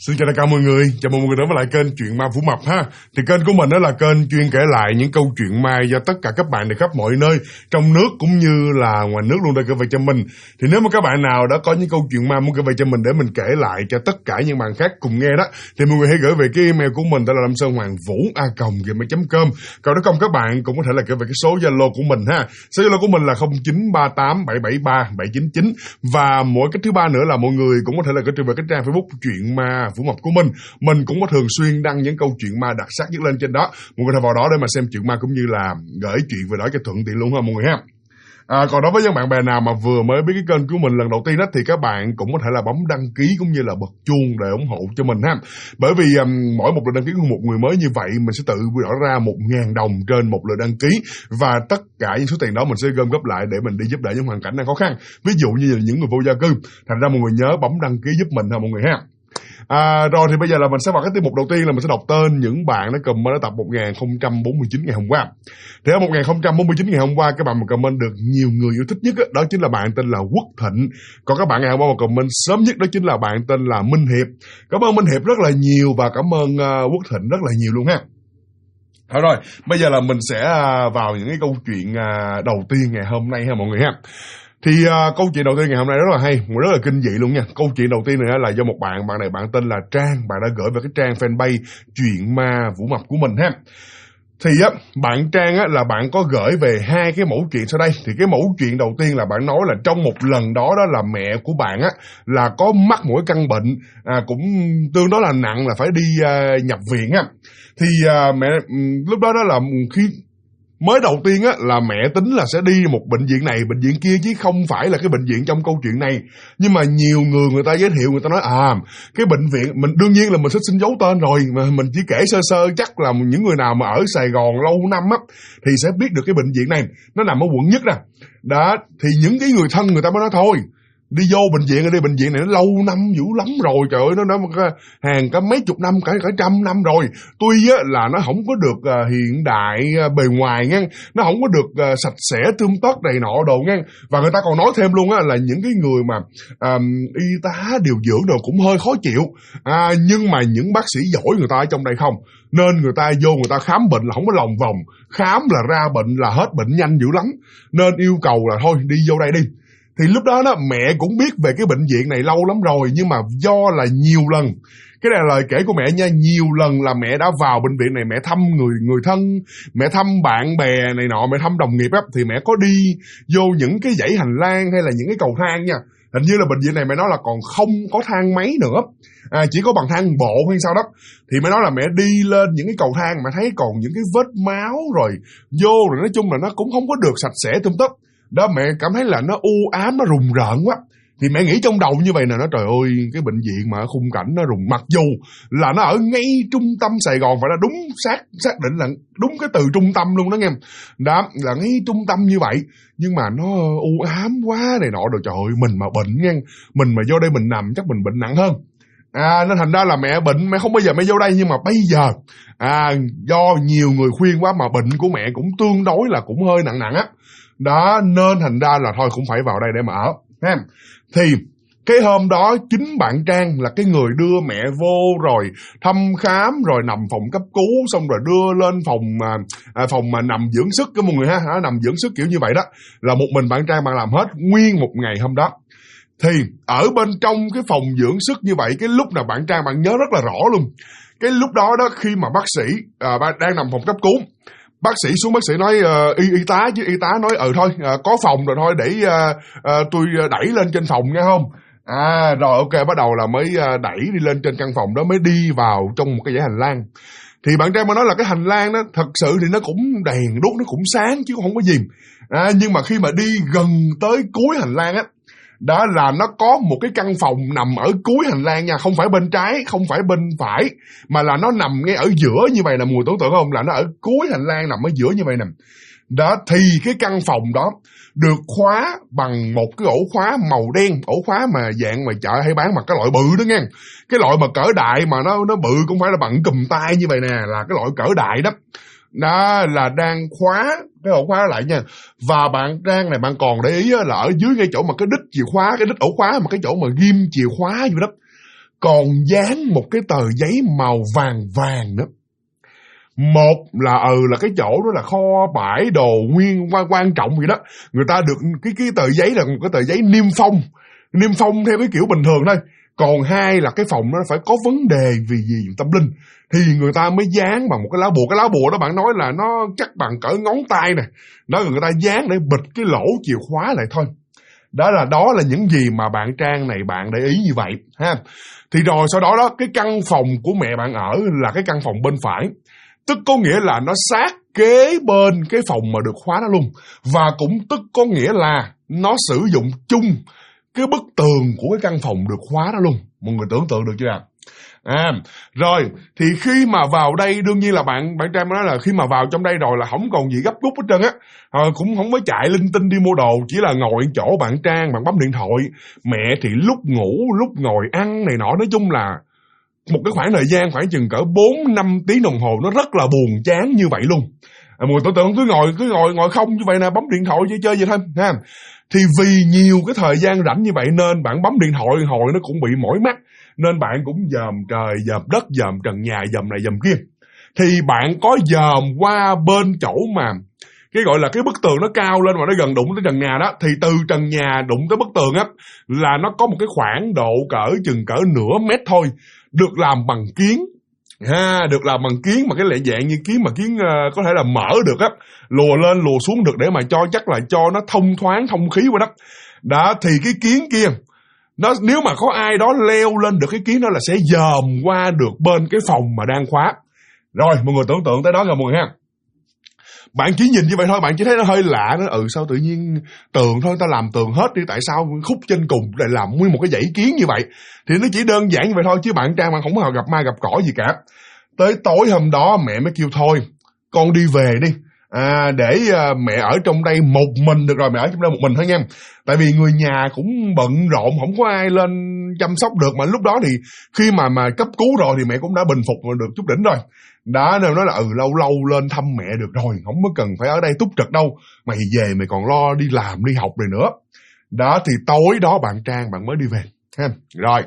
Xin chào tất cả mọi người, chào mừng mọi người đến với lại kênh Chuyện Ma Vũ Mập ha. Thì kênh của mình đó là kênh chuyên kể lại những câu chuyện ma do tất cả các bạn từ khắp mọi nơi, trong nước cũng như là ngoài nước luôn đã gửi về cho mình. Thì nếu mà các bạn nào đã có những câu chuyện ma muốn gửi về cho mình để mình kể lại cho tất cả những bạn khác cùng nghe đó, thì mọi người hãy gửi về cái email của mình, đó là lamsonhoangvu@gmail.com. Còn nếu không các bạn cũng có thể là gửi về cái số Zalo của mình ha. Số Zalo của mình là 0938773799. Và mỗi cách thứ ba nữa là mọi người cũng có thể là gửi về cái trang Facebook Chuyện Ma Vũ Mập của mình cũng có thường xuyên đăng những câu chuyện ma đặc sắc nhất lên trên đó. Mọi người vào đó để mà xem chuyện ma cũng như là gửi chuyện về đó cho thuận tiện luôn ha mọi người ha. Còn đối với những bạn bè nào mà vừa mới biết cái kênh của mình lần đầu tiên đó, thì các bạn cũng có thể là bấm đăng ký cũng như là bật chuông để ủng hộ cho mình ha. Bởi vì mỗi một lượt đăng ký của một người mới như vậy, mình sẽ tự quy đổi ra 1.000 đồng trên một lượt đăng ký, và tất cả những số tiền đó mình sẽ gom góp lại để mình đi giúp đỡ những hoàn cảnh đang khó khăn, ví dụ như là những người vô gia cư. Thành ra mọi người nhớ bấm đăng ký giúp mình ha mọi người ha. Rồi thì bây giờ là mình sẽ vào cái tiết mục đầu tiên, là mình sẽ đọc tên những bạn đã comment ở tập 1049 ngày hôm qua. Thì ở 1049 ngày hôm qua, các bạn mà comment được nhiều người yêu thích nhất đó chính là bạn tên là Quốc Thịnh. Còn các bạn ngày hôm qua mà comment sớm nhất đó chính là bạn tên là Minh Hiệp. Cảm ơn Minh Hiệp rất là nhiều và cảm ơn Quốc Thịnh rất là nhiều luôn ha. Rồi, bây giờ là mình sẽ vào những cái câu chuyện đầu tiên ngày hôm nay ha mọi người ha. Thì câu chuyện đầu tiên ngày hôm nay rất là hay, rất là kinh dị luôn nha. Câu chuyện đầu tiên này là do một bạn này bạn tên là Trang, bạn đã gửi về cái trang fanpage Chuyện Ma Vũ Mập của mình ha. Thì bạn Trang là bạn có gửi về hai cái mẫu chuyện sau đây. Thì cái mẫu chuyện đầu tiên là bạn nói là trong một lần đó là mẹ của bạn là có mắc một cái căn bệnh cũng tương đối là nặng, là phải đi nhập viện ha. Thì mẹ lúc đó là khi mới đầu tiên là mẹ tính là sẽ đi một bệnh viện này, bệnh viện kia, chứ không phải là cái bệnh viện trong câu chuyện này. Nhưng mà nhiều người ta giới thiệu, người ta nói cái bệnh viện, mình đương nhiên là mình sẽ xin giấu tên rồi, mà mình chỉ kể sơ sơ, chắc là những người nào mà ở Sài Gòn lâu năm thì sẽ biết được cái bệnh viện này, nó nằm ở quận Nhất nè. Đó, thì những cái người thân người ta mới nói thôi, đi vô bệnh viện, đi bệnh viện này nó lâu năm dữ lắm rồi, trời ơi, nó hàng cả mấy chục năm, cả trăm năm rồi. Tuy là nó không có được hiện đại bề ngoài nha, nó không có được sạch sẽ tươm tất đầy nọ đồ nha. Và người ta còn nói thêm luôn là những cái người mà y tá điều dưỡng đồ cũng hơi khó chịu, nhưng mà những bác sĩ giỏi người ta ở trong đây không, nên người ta vô người ta khám bệnh là không có lòng vòng, khám là ra bệnh là hết bệnh nhanh dữ lắm, nên yêu cầu là thôi đi vô đây đi. Thì lúc đó mẹ cũng biết về cái bệnh viện này lâu lắm rồi, nhưng mà do là nhiều lần, cái này là lời kể của mẹ nha, nhiều lần là mẹ đã vào bệnh viện này, mẹ thăm người thân, mẹ thăm bạn bè này nọ, mẹ thăm đồng nghiệp thì mẹ có đi vô những cái dãy hành lang hay là những cái cầu thang nha. Hình như là bệnh viện này mẹ nói là còn không có thang máy nữa, chỉ có bằng thang bộ hay sao đó. Thì mẹ nói là mẹ đi lên những cái cầu thang mà thấy còn những cái vết máu rồi rồi nói chung là nó cũng không có được sạch sẽ tươm tất. Đó, mẹ cảm thấy là nó u ám, nó rùng rợn quá. Thì mẹ nghĩ trong đầu như vậy nè, nó trời ơi, cái bệnh viện mà khung cảnh nó rùng, mặc dù là nó ở ngay trung tâm Sài Gòn, phải là đúng xác định là đúng cái từ trung tâm luôn đó nghe. Đó, là ngay trung tâm như vậy, nhưng mà nó u ám quá này nọ rồi, trời ơi, mình mà bệnh nha, mình mà vô đây mình nằm chắc mình bệnh nặng hơn. Nên thành ra là mẹ bệnh, mẹ không bao giờ mẹ vô đây, nhưng mà bây giờ do nhiều người khuyên quá mà bệnh của mẹ cũng tương đối là cũng hơi nặng á. Đó, nên thành ra là thôi cũng phải vào đây để mà ở ha. Thì cái hôm đó chính bạn Trang là cái người đưa mẹ vô rồi thăm khám, rồi nằm phòng cấp cứu, xong rồi đưa lên phòng mà nằm dưỡng sức cái mọi người ha, nằm dưỡng sức kiểu như vậy đó, là một mình bạn Trang bạn làm hết nguyên một ngày hôm đó. Thì ở bên trong cái phòng dưỡng sức như vậy, cái lúc nào bạn Trang bạn nhớ rất là rõ luôn. Cái lúc đó khi mà bác sĩ đang nằm phòng cấp cứu, bác sĩ xuống, bác sĩ nói y tá nói thôi có phòng rồi thôi, để tôi đẩy lên trên phòng nghe không. Rồi ok, bắt đầu là mới đẩy đi lên trên căn phòng đó, mới đi vào trong một cái dãy hành lang. Thì bạn Trang mới nói là cái hành lang đó thật sự thì nó cũng đèn đuốc, nó cũng sáng chứ không có gì. Nhưng mà khi mà đi gần tới cuối hành lang đó là nó có một cái căn phòng nằm ở cuối hành lang nha, không phải bên trái, không phải bên phải, mà là nó nằm ngay ở giữa như vậy nè. Mùi tưởng tượng không, là nó ở cuối hành lang nằm ở giữa như vậy nè. Đó, thì cái căn phòng đó được khóa bằng một cái ổ khóa màu đen, ổ khóa mà dạng mà chợ hay bán mà cái loại bự đó nha, cái loại mà cỡ đại mà nó bự, cũng phải là bằng cùm tay như vậy nè, là cái loại cỡ đại đó. Đó là đang khóa cái ổ khóa lại nha. Và bạn Trang này bạn còn để ý là ở dưới ngay chỗ mà cái đít chìa khóa, cái đít ổ khóa, mà cái chỗ mà ghim chìa khóa vậy đó, còn dán một cái tờ giấy màu vàng vàng nữa. Một là cái chỗ đó là kho bãi đồ nguyên quan trọng vậy đó. Người ta được cái tờ giấy là một cái tờ giấy niêm phong theo cái kiểu bình thường thôi. Còn hai là cái phòng nó phải có vấn đề vì gì tâm linh thì người ta mới dán bằng một cái lá bùa. Cái lá bùa đó bạn nói là nó chắc bằng cỡ ngón tay nè, đó người ta dán để bịt cái lỗ chìa khóa lại thôi. Đó là những gì mà bạn Trang này bạn để ý như vậy ha. Thì rồi sau đó cái căn phòng của mẹ bạn ở là cái căn phòng bên phải, tức có nghĩa là nó sát kế bên cái phòng mà được khóa đó luôn, và cũng tức có nghĩa là nó sử dụng chung cái bức tường của cái căn phòng được khóa đó luôn. Mọi người tưởng tượng được chưa ạ? Rồi thì khi mà vào đây đương nhiên là bạn Trang nói là khi mà vào trong đây rồi là không còn gì gấp rút hết trơn á, cũng không có chạy linh tinh đi mua đồ, chỉ là ngồi chỗ bạn Trang bạn bấm điện thoại. Mẹ thì lúc ngủ lúc ngồi ăn này nọ, nói chung là một cái khoảng thời gian khoảng chừng cỡ 4-5 tiếng đồng hồ nó rất là buồn chán như vậy luôn. Mọi người tưởng tượng cứ ngồi không như vậy nè, bấm điện thoại chơi vậy thôi ha. Thì vì nhiều cái thời gian rảnh như vậy nên bạn bấm điện thoại hồi nó cũng bị mỏi mắt, nên bạn cũng dòm trời dòm đất dòm trần nhà dòm này dòm kia. Thì bạn có dòm qua bên chỗ mà cái gọi là cái bức tường nó cao lên mà nó gần đụng tới trần nhà đó, thì từ trần nhà đụng tới bức tường á là nó có một cái khoảng độ chừng cỡ nửa mét thôi, được làm bằng kiến. Được làm bằng kiến mà cái loại dạng như kiến mà kiến có thể là mở được á, lùa lên lùa xuống được để mà chắc là cho nó thông thoáng thông khí qua đó. Đó thì cái kiến kia nó nếu mà có ai đó leo lên được cái kiến đó là sẽ dòm qua được bên cái phòng mà đang khóa. Rồi mọi người tưởng tượng tới đó rồi mọi người ha. Bạn chỉ nhìn như vậy thôi, bạn chỉ thấy nó hơi lạ nữa. Sao tự nhiên tường thôi, ta làm tường hết đi, tại sao khúc trên cùng lại làm nguyên một cái dãy kiến như vậy? Thì nó chỉ đơn giản như vậy thôi, chứ bạn Trang bạn không có gặp ma gặp cỏ gì cả. Tới tối hôm đó mẹ mới kêu thôi, con đi về đi. Để mẹ ở trong đây một mình được rồi, mẹ ở trong đây một mình thôi nha. Tại vì người nhà cũng bận rộn, không có ai lên chăm sóc được. Mà lúc đó thì khi mà cấp cứu rồi thì mẹ cũng đã bình phục được chút đỉnh rồi. Đó nên nói là lâu lâu lên thăm mẹ được rồi, không có cần phải ở đây túc trực đâu. Mày về mày còn lo đi làm đi học rồi nữa. Đó thì tối đó bạn Trang bạn mới đi về ha. Rồi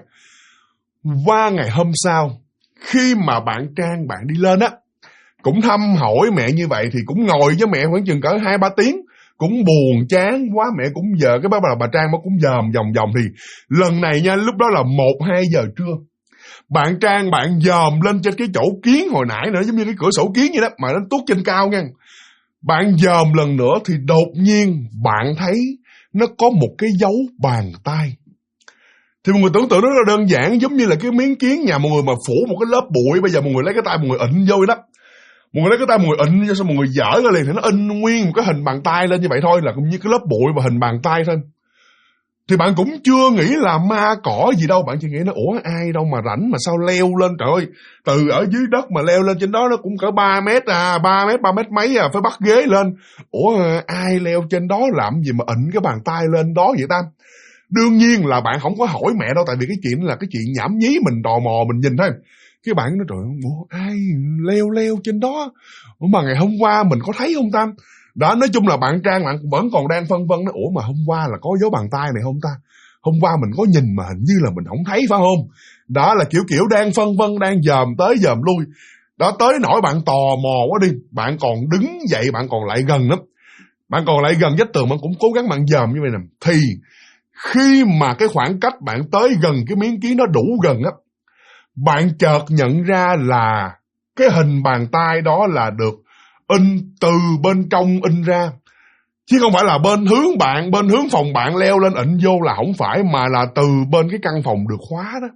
qua ngày hôm sau, khi mà bạn Trang bạn đi lên á, cũng thăm hỏi mẹ như vậy thì cũng ngồi với mẹ khoảng chừng cỡ 2-3 tiếng, cũng buồn chán quá, mẹ cũng giờ cái bà Trang cũng dòm vòng thì lần này nha, lúc đó là 1-2 giờ trưa. Bạn Trang bạn dòm lên trên cái chỗ kiến hồi nãy nữa, giống như cái cửa sổ kiến vậy đó, mà nó tuốt trên cao nha. Bạn dòm lần nữa thì đột nhiên bạn thấy nó có một cái dấu bàn tay. Thì mọi người tưởng tượng nó là đơn giản, giống như là cái miếng kiến nhà mọi người mà phủ một cái lớp bụi, bây giờ mọi người lấy cái tay mọi người ịn vô vậy đó. Mọi người lấy cái tay mọi người ịn vô, xong mọi người dở ra liền thì nó in nguyên một cái hình bàn tay lên như vậy thôi, là cũng như cái lớp bụi và hình bàn tay thôi. Thì bạn cũng chưa nghĩ là ma cỏ gì đâu, bạn chỉ nghĩ nó ai đâu mà rảnh mà sao leo lên, trời ơi, từ ở dưới đất mà leo lên trên đó nó cũng cỡ 3 mét 3 mét mấy phải bắt ghế lên. Ai leo trên đó làm gì mà ịn cái bàn tay lên đó vậy ta? Đương nhiên là bạn không có hỏi mẹ đâu, tại vì cái chuyện là cái chuyện nhảm nhí, mình tò mò mình nhìn thôi. Cái bạn nói trời ơi, ai leo trên đó mà ngày hôm qua mình có thấy không ta? Đó, nói chung là bạn Trang bạn vẫn còn đang phân vân đó, mà hôm qua là có dấu bàn tay này không ta? Hôm qua mình có nhìn mà hình như là mình không thấy phải không? Đó là kiểu đang phân vân, đang dòm tới dòm lui. Đó, tới nỗi bạn tò mò quá đi, bạn còn đứng dậy, bạn còn lại gần lắm. Bạn còn lại gần vách tường, bạn cũng cố gắng bạn dòm như vậy nè. Thì khi mà cái khoảng cách bạn tới gần cái miếng kiến nó đủ gần á, bạn chợt nhận ra là cái hình bàn tay đó là được in từ bên trong in ra, chứ không phải là bên hướng phòng bạn leo lên ịn vô là không phải, mà là từ bên cái căn phòng được khóa đó.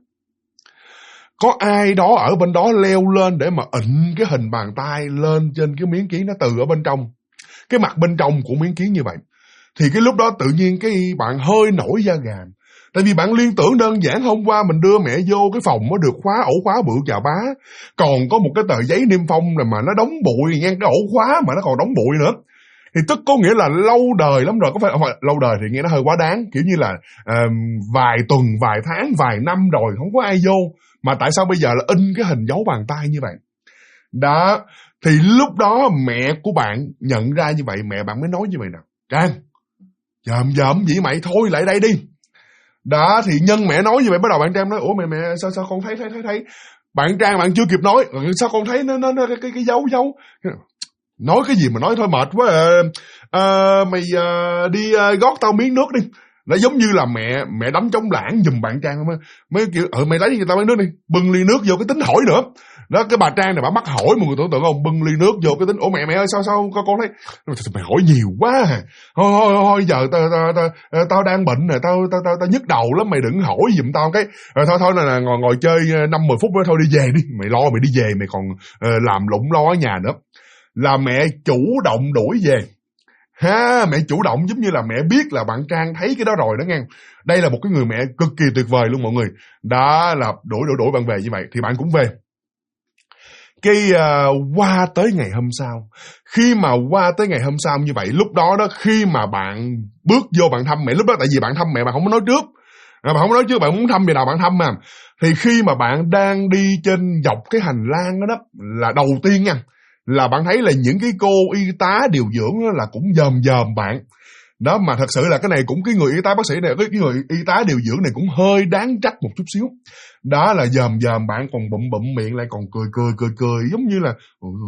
Có ai đó ở bên đó leo lên để mà ịn cái hình bàn tay lên trên cái miếng kiến đó từ ở bên trong, cái mặt bên trong của miếng kiến như vậy. Thì cái lúc đó tự nhiên cái bạn hơi nổi da gà. Tại vì bạn liên tưởng đơn giản hôm qua mình đưa mẹ vô cái phòng nó được khóa, ổ khóa bự chà bá, còn có một cái tờ giấy niêm phong rồi mà nó đóng bụi nha, cái ổ khóa mà nó còn đóng bụi nữa. Thì tức có nghĩa là lâu đời lắm rồi, có phải lâu đời thì nghe nó hơi quá đáng, kiểu như là vài tuần, vài tháng, vài năm rồi không có ai vô, mà tại sao bây giờ là in cái hình dấu bàn tay như vậy? Đó, thì lúc đó mẹ của bạn nhận ra như vậy, mẹ bạn mới nói như vậy nè: Trang, dòm gì mày, thôi lại đây đi. Đó thì nhân mẹ nói như vậy, bắt đầu bạn Trang nói ủa mẹ sao con thấy bạn Trang bạn chưa kịp nói sao con thấy nó cái dấu nói cái gì mà nói thôi mệt quá. Mày đi gót tao miếng nước đi. Nó giống như là mẹ đánh trống lãng giùm bạn Trang mới kiểu mày lấy cho tao miếng nước đi, bưng ly nước vô cái tính hỏi nữa. Đó, cái bà Trang này bà mắc hỏi, mọi người tưởng tượng không, bưng ly nước vô cái tính ủa mẹ ơi sao con thấy mày hỏi nhiều quá à. Thôi giờ tao đang bệnh rồi, tao nhức đầu lắm, mày đừng hỏi giùm tao cái rồi thôi là ngồi chơi 5-10 phút nữa thôi đi về đi, mày lo mày đi về mày còn làm lụng lo ở nhà nữa. Là mẹ chủ động đuổi về ha, mẹ chủ động giống như là mẹ biết là bạn Trang thấy cái đó rồi đó nghe. Đây là một cái người mẹ cực kỳ tuyệt vời luôn mọi người. Đó là đuổi bạn về như vậy thì bạn cũng về. Cái qua tới ngày hôm sau, khi mà qua tới ngày hôm sau như vậy, lúc đó khi mà bạn bước vô bạn thăm mẹ, lúc đó tại vì bạn thăm mẹ bạn không có nói trước, bạn không có nói trước, bạn muốn thăm gì nào bạn thăm mà. Thì khi mà bạn đang đi trên dọc cái hành lang đó là đầu tiên nha, là bạn thấy là những cái cô y tá điều dưỡng đó là cũng dòm bạn. Đó mà thật sự là cái này cũng cái người y tá bác sĩ này, cái người y tá điều dưỡng này cũng hơi đáng trách một chút xíu. Đó là dòm bạn còn bụm miệng lại còn cười giống như là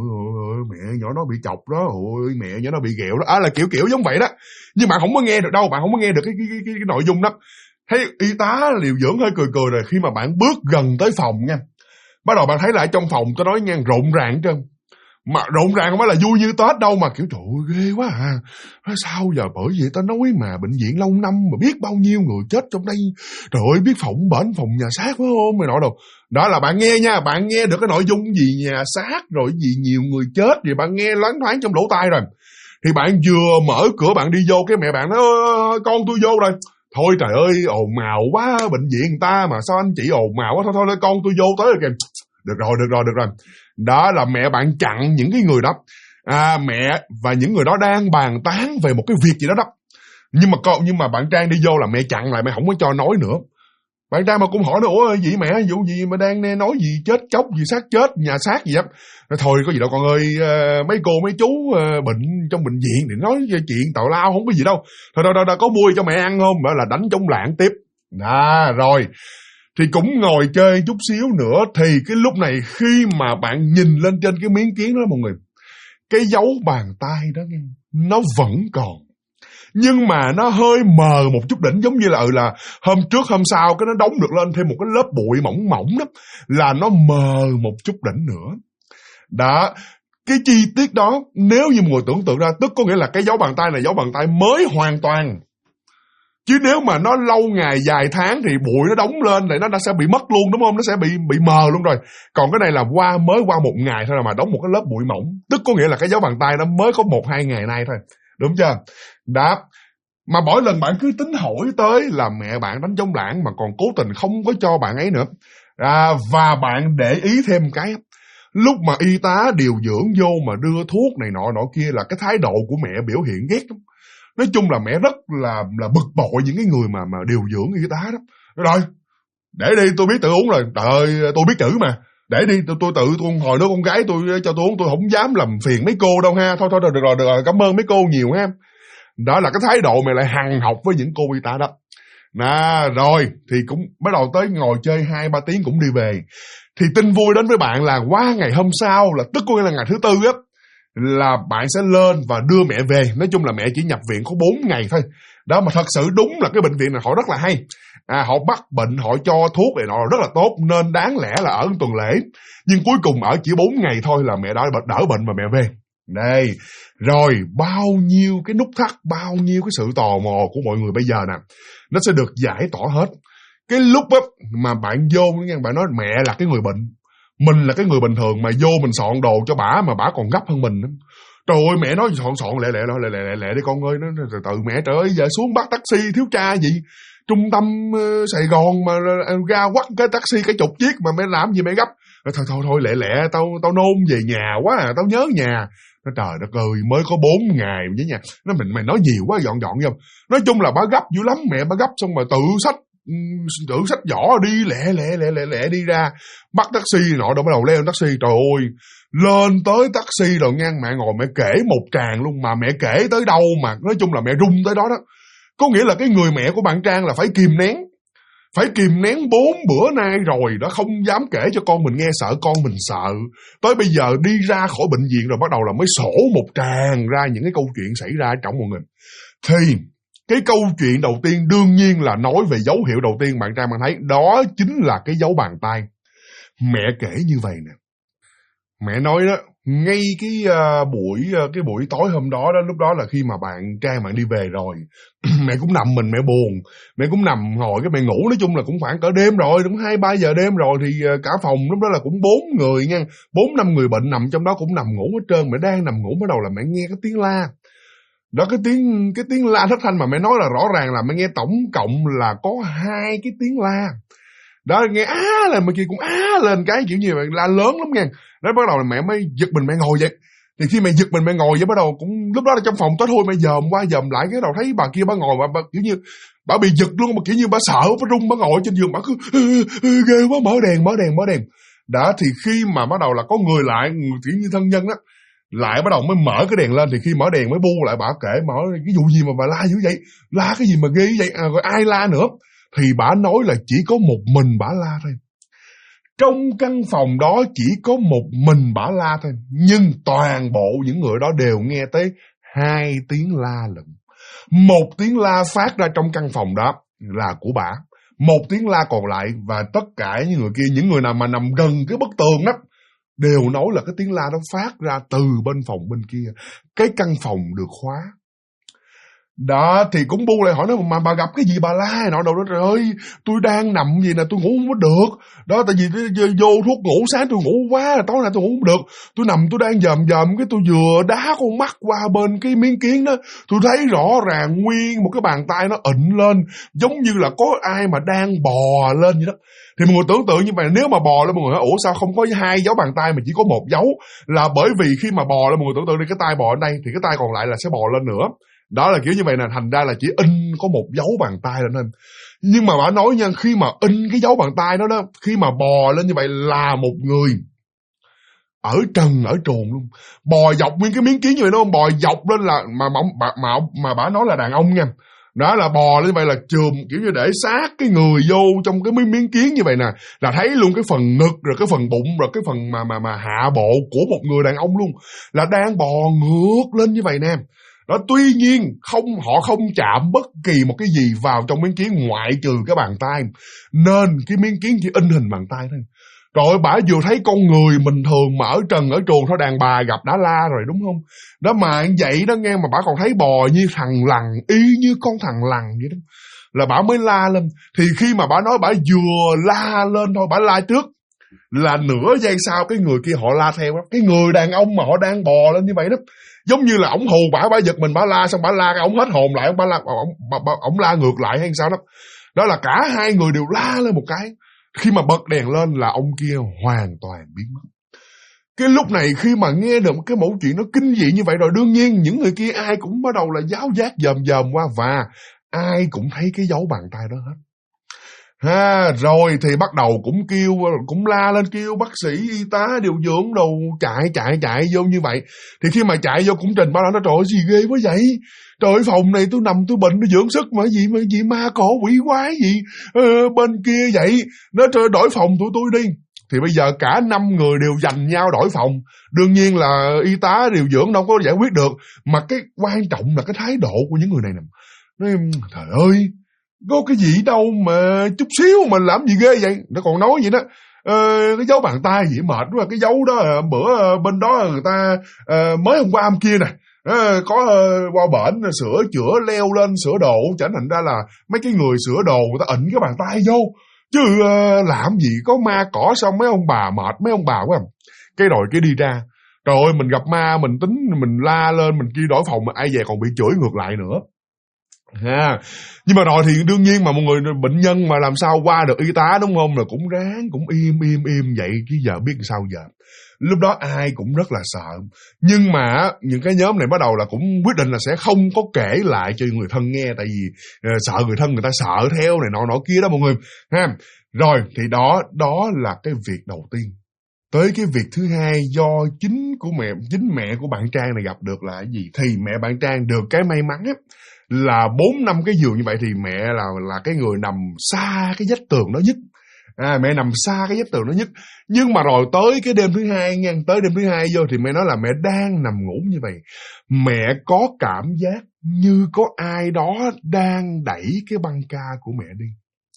mẹ nhỏ nó bị chọc đó, ôi mẹ nhỏ nó bị ghẹo đó, là kiểu giống vậy đó. Nhưng bạn không có nghe được đâu, bạn không có nghe được cái nội dung đó. Thấy y tá điều dưỡng hơi cười rồi, khi mà bạn bước gần tới phòng nha, bắt đầu bạn thấy là ở trong phòng tôi nói nha rộn ràng trơn. Mà rộn ràng không phải là vui như Tết đâu, mà kiểu trời ơi ghê quá à. Sao giờ bởi vì ta nói mà bệnh viện lâu năm mà biết bao nhiêu người chết trong đây. Trời ơi biết phòng bệnh phòng nhà xác phải không mày nọ đâu. Đó là bạn nghe nha, bạn nghe được cái nội dung gì nhà xác rồi gì nhiều người chết thì bạn nghe loáng thoáng trong lỗ tai rồi. Thì bạn vừa mở cửa bạn đi vô cái mẹ bạn nói con tôi vô rồi. Thôi trời ơi ồn ào quá, bệnh viện người ta mà sao anh chị ồn ào quá, thôi con tôi vô tới rồi kìa. Được rồi. Đó là mẹ bạn chặn những cái người đó. Mẹ và những người đó đang bàn tán về một cái việc gì đó. Nhưng mà bạn Trang đi vô là mẹ chặn lại, mẹ không có cho nói nữa. Bạn Trang mà cũng hỏi nó ủa gì mẹ, vụ gì mà đang nói gì chết chóc gì xác chết nhà xác gì á. Thôi có gì đâu con ơi, mấy cô mấy chú bệnh trong bệnh viện thì nói chuyện tào lao không có gì đâu. Thôi có bui cho mẹ ăn không? Đó là đánh trống lãng tiếp. Rồi thì cũng ngồi chơi chút xíu nữa. Thì cái lúc này khi mà bạn nhìn lên trên cái miếng kiến đó mọi người, cái dấu bàn tay đó nó vẫn còn, nhưng mà nó hơi mờ một chút đỉnh, giống như là hôm trước hôm sau cái nó đóng được lên thêm một cái lớp bụi mỏng đó, là nó mờ một chút đỉnh nữa. Đó, cái chi tiết đó nếu như mọi người tưởng tượng ra, tức có nghĩa là cái dấu bàn tay này dấu bàn tay mới hoàn toàn. Chứ nếu mà nó lâu ngày dài tháng thì bụi nó đóng lên thì nó sẽ bị mất luôn đúng không? Nó sẽ bị mờ luôn rồi. Còn cái này là mới qua một ngày thôi mà đóng một cái lớp bụi mỏng. Tức có nghĩa là cái dấu bàn tay nó mới có 1-2 ngày nay thôi. Đúng chưa? Đó. Mà mỗi lần bạn cứ tính hỏi tới là mẹ bạn đánh trống lãng mà còn cố tình không có cho bạn ấy nữa. Và bạn để ý thêm cái, lúc mà y tá điều dưỡng vô mà đưa thuốc này nọ kia là cái thái độ của mẹ biểu hiện ghét lắm. Nói chung là mẹ rất là bực bội những cái người mà điều dưỡng y tá đó. Rồi, để đi tôi biết tự uống rồi. Trời ơi, tôi biết chữ mà. Để đi, tôi tự hồi đó con gái tôi cho tôi uống, tôi không dám làm phiền mấy cô đâu ha. Thôi được rồi, cảm ơn mấy cô nhiều ha. Đó là cái thái độ mẹ lại hằn học với những cô y tá đó. Rồi, thì cũng bắt đầu tới ngồi chơi 2-3 tiếng cũng đi về. Thì tin vui đến với bạn là qua ngày hôm sau, là tức có nghĩa là ngày thứ tư á, là bạn sẽ lên và đưa mẹ về. Nói chung là mẹ chỉ nhập viện có 4 ngày thôi. Đó, mà thật sự đúng là cái bệnh viện này họ rất là hay. Họ bắt bệnh, họ cho thuốc này nọ rất là tốt, nên đáng lẽ là ở tuần lễ. Nhưng cuối cùng ở chỉ 4 ngày thôi là mẹ đã đỡ bệnh và mẹ về. Đây, rồi bao nhiêu cái nút thắt, bao nhiêu cái sự tò mò của mọi người bây giờ nè, nó sẽ được giải tỏa hết. Cái lúc á mà bạn vô, bạn nói mẹ là cái người bệnh, mình là cái người bình thường mà vô mình soạn đồ cho bả mà bả còn gấp hơn mình nữa. Trời ơi mẹ nói soạn lẹ đi con ơi, nó từ từ mẹ, trời ơi giờ xuống bắt taxi thiếu cha gì. Trung tâm Sài Gòn mà ra quắt cái taxi cái chục chiếc mà mẹ làm gì mẹ gấp. Thôi lẹ tao nôn về nhà quá à, tao nhớ nhà. Nó trời đất ơi, mới có 4 ngày với nhà. Nó mày nói nhiều quá, dọn không. Nói chung là bà gấp dữ lắm, mẹ bà gấp xong rồi tự xách giỏ đi lẹ đi ra bắt taxi nọ, đâu bắt đầu leo taxi. Trời ơi, lên tới taxi rồi ngang, mẹ ngồi mẹ kể một tràng luôn, mà mẹ kể tới đâu mà nói chung là mẹ run tới đó đó. Có nghĩa là cái người mẹ của bạn Trang là phải kìm nén, phải kìm nén 4 bữa nay rồi đó, không dám kể cho con mình nghe, sợ con mình sợ. Tới bây giờ đi ra khỏi bệnh viện rồi bắt đầu là mới sổ một tràng ra những cái câu chuyện xảy ra ở trong mọi người. Thì cái câu chuyện đầu tiên đương nhiên là nói về dấu hiệu đầu tiên bạn Trang bạn thấy, đó chính là cái dấu bàn tay. Mẹ kể như vậy nè, mẹ nói đó, ngay cái buổi tối hôm đó đó, lúc đó là khi mà bạn Trang bạn đi về rồi, mẹ cũng nằm mẹ buồn, mẹ cũng nằm ngồi cái mẹ ngủ, nói chung là cũng khoảng cỡ đêm rồi, đúng 2-3 giờ đêm rồi, thì cả phòng lúc đó là cũng 4 người nha, 4-5 người bệnh nằm trong đó cũng nằm ngủ hết trơn. Mẹ đang nằm ngủ bắt đầu là mẹ nghe cái tiếng la. Đó, cái tiếng la thất thanh mà mẹ nói là rõ ràng là mẹ nghe tổng cộng là có 2 cái tiếng la. Đó, nghe á lên, mà kia cũng á lên cái kiểu như vậy, la lớn lắm nha. Đó, bắt đầu là mẹ mới giật mình mẹ ngồi vậy. Thì khi mẹ giật mình mẹ ngồi vậy, bắt đầu cũng lúc đó là trong phòng tối thôi, mẹ dòm qua dòm lại, cái đầu thấy bà kia bà ngồi bà kiểu như bà bị giật luôn, mà kiểu như bà sợ, bà run, bà ngồi trên giường, bà cứ ghê quá, mở đèn. Đó, thì khi mà bắt đầu là có người lại, kiểu như thân nhân đó, lại bắt đầu mới mở cái đèn lên, thì khi mở đèn mới bu lại, bà kể mở cái vụ gì mà bà la dữ vậy, la cái gì mà ghê như vậy, rồi ai la nữa. Thì bà nói là chỉ có một mình bà la thôi. Trong căn phòng đó chỉ có một mình bà la thôi, nhưng toàn bộ những người đó đều nghe tới 2 tiếng la lận. Một tiếng la phát ra trong căn phòng đó là của bà, một tiếng la còn lại, và tất cả những người kia, những người nào mà nằm gần cái bức tường đó, đều nói là cái tiếng la đó phát ra từ bên phòng bên kia. Cái căn phòng được khóa. Đó, thì cũng bu lại hỏi nó, mà bà gặp cái gì bà la nọ đâu đó. Trời ơi, tôi đang nằm gì nè, tôi ngủ không có được. Đó, tại vì vô thuốc ngủ, sáng tôi ngủ quá, tối nay tôi ngủ không được. Tôi nằm tôi đang dòm cái tôi vừa đá con mắt qua bên cái miếng kiến đó, tôi thấy rõ ràng nguyên một cái bàn tay nó ịnh lên, giống như là có ai mà đang bò lên vậy đó. Thì mọi người tưởng tượng như vậy, nếu mà bò lên mọi người hỏi, ủa sao không có 2 dấu bàn tay mà chỉ có 1 dấu? Là bởi vì khi mà bò lên, mọi người tưởng tượng đi, cái tay bò ở đây thì cái tay còn lại là sẽ bò lên nữa. Đó là kiểu như vậy nè, thành ra là chỉ in có 1 dấu bàn tay lên thôi. Nhưng mà bà nói nha, khi mà in cái dấu bàn tay đó, khi mà bò lên như vậy là một người ở trần ở truồng luôn, bò dọc nguyên cái miếng kiến như vậy đúng không, bò dọc lên là mà bà nói là đàn ông nha. Đó là bò lên như vậy là chùm kiểu như để sát cái người vô trong cái miếng kiến như vậy nè, là thấy luôn cái phần ngực rồi cái phần bụng rồi cái phần mà hạ bộ của một người đàn ông luôn, là đang bò ngược lên như vậy nè. Đó, tuy nhiên họ không chạm bất kỳ một cái gì vào trong miếng kiến ngoại trừ cái bàn tay, nên cái miếng kiến chỉ in hình bàn tay thôi. Rồi bà vừa thấy con người bình thường mà ở trần ở truồng thôi, đàn bà gặp đã la rồi đúng không? Đó mà vậy đó nghe, mà bà còn thấy bò như thằng lằn, y như con thằng lằn vậy đó, là bà mới la lên. Thì khi mà bà nói bà vừa la lên thôi, bà la trước là nửa giây sau cái người kia họ la theo đó. Cái người đàn ông mà họ đang bò lên như vậy đó, giống như là ổng hù bà giật mình, bà la xong bà la cái ổng hết hồn lại, ổng la ngược lại hay sao đó. Đó là cả 2 người đều la lên một cái. Khi mà bật đèn lên là ông kia hoàn toàn biến mất. Cái lúc này khi mà nghe được cái mẫu chuyện nó kinh dị như vậy rồi, đương nhiên những người kia ai cũng bắt đầu là giáo giác dòm qua, và ai cũng thấy cái dấu bàn tay đó hết. Rồi thì bắt đầu cũng la lên kêu bác sĩ, y tá, điều dưỡng đồ chạy vô như vậy. Thì khi mà chạy vô cũng trình báo nó, trời ơi gì ghê quá vậy, trời ơi phòng này tôi nằm tôi bệnh tôi dưỡng sức mà gì ma cỏ quỷ quái gì bên kia vậy, nó trời đổi phòng tụi tôi đi. Thì bây giờ cả 5 người đều giành nhau đổi phòng. Đương nhiên là y tá điều dưỡng đâu có giải quyết được, mà cái quan trọng là cái thái độ của những người này nè. Nói trời ơi, có cái gì đâu mà chút xíu mà làm gì ghê vậy. Nó còn nói vậy đó, cái dấu bàn tay gì mệt quá, cái dấu đó bữa bên đó người ta mới hôm qua hôm kia nè, có qua bển sửa chữa leo lên sửa đồ, chẳng thành ra là mấy cái người sửa đồ người ta ịnh cái bàn tay vô, chứ làm gì có ma cỏ. Xong mấy ông bà mệt, mấy ông bà quá. Cái rồi cái đi ra, trời ơi mình gặp ma, mình tính mình la lên mình kia đổi phòng mà ai về còn bị chửi ngược lại nữa. Nhưng mà rồi thì đương nhiên mà một người bệnh nhân mà làm sao qua được y tá đúng không, là cũng ráng cũng im vậy, chứ giờ biết sao giờ. Lúc đó ai cũng rất là sợ, nhưng mà những cái nhóm này bắt đầu là cũng quyết định là sẽ không có kể lại cho người thân nghe, tại vì sợ người thân người ta sợ theo này nọ kia đó mọi người ha. Rồi thì đó là cái việc đầu tiên. Tới cái việc thứ hai do chính mẹ của bạn Trang này gặp được là cái gì? Thì mẹ bạn Trang được cái may mắn á, là 4-5 cái giường như vậy thì mẹ là cái người nằm xa cái vách tường đó nhất. Mẹ nằm xa cái vách tường đó nhất. Nhưng mà rồi tới cái đêm thứ hai nha, tới đêm thứ hai vô thì mẹ nói là mẹ đang nằm ngủ như vậy, mẹ có cảm giác như có ai đó đang đẩy cái băng ca của mẹ đi.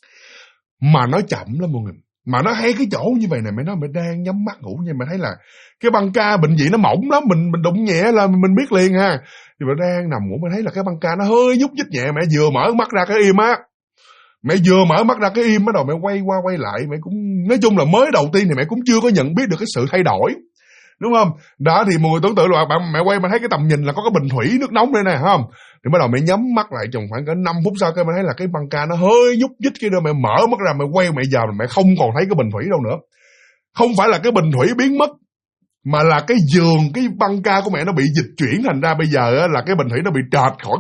Mà nó chậm lắm mọi người. Mà nó hay cái chỗ như vậy nè, mẹ nói mẹ đang nhắm mắt ngủ nha, mẹ thấy là cái băng ca bệnh viện nó mỏng lắm, mình đụng nhẹ là mình biết liền ha. Thì mẹ đang nằm ngủ, mẹ thấy là cái băng ca nó hơi nhúc nhích nhẹ, mẹ vừa mở mắt ra cái im á. Mẹ vừa mở mắt ra cái im bắt đầu mẹ quay qua quay lại, mẹ cũng nói chung là mới đầu tiên thì mẹ cũng chưa có nhận biết được cái sự thay đổi, đúng không? Đó thì mọi người tưởng tượng là mẹ quay mà thấy cái tầm nhìn là có cái bình thủy nước nóng đây nè, không? Thì bắt đầu mẹ nhắm mắt lại, trong khoảng cỡ 5 phút sau cái mẹ thấy là cái băng ca nó hơi nhúc nhích kia nữa, mẹ mở mắt ra mẹ quay mẹ giờ mẹ không còn thấy cái bình thủy đâu nữa. Không phải là cái bình thủy biến mất, mà là cái giường, cái băng ca của mẹ nó bị dịch chuyển, thành ra bây giờ là cái bình thủy nó bị trệt khỏi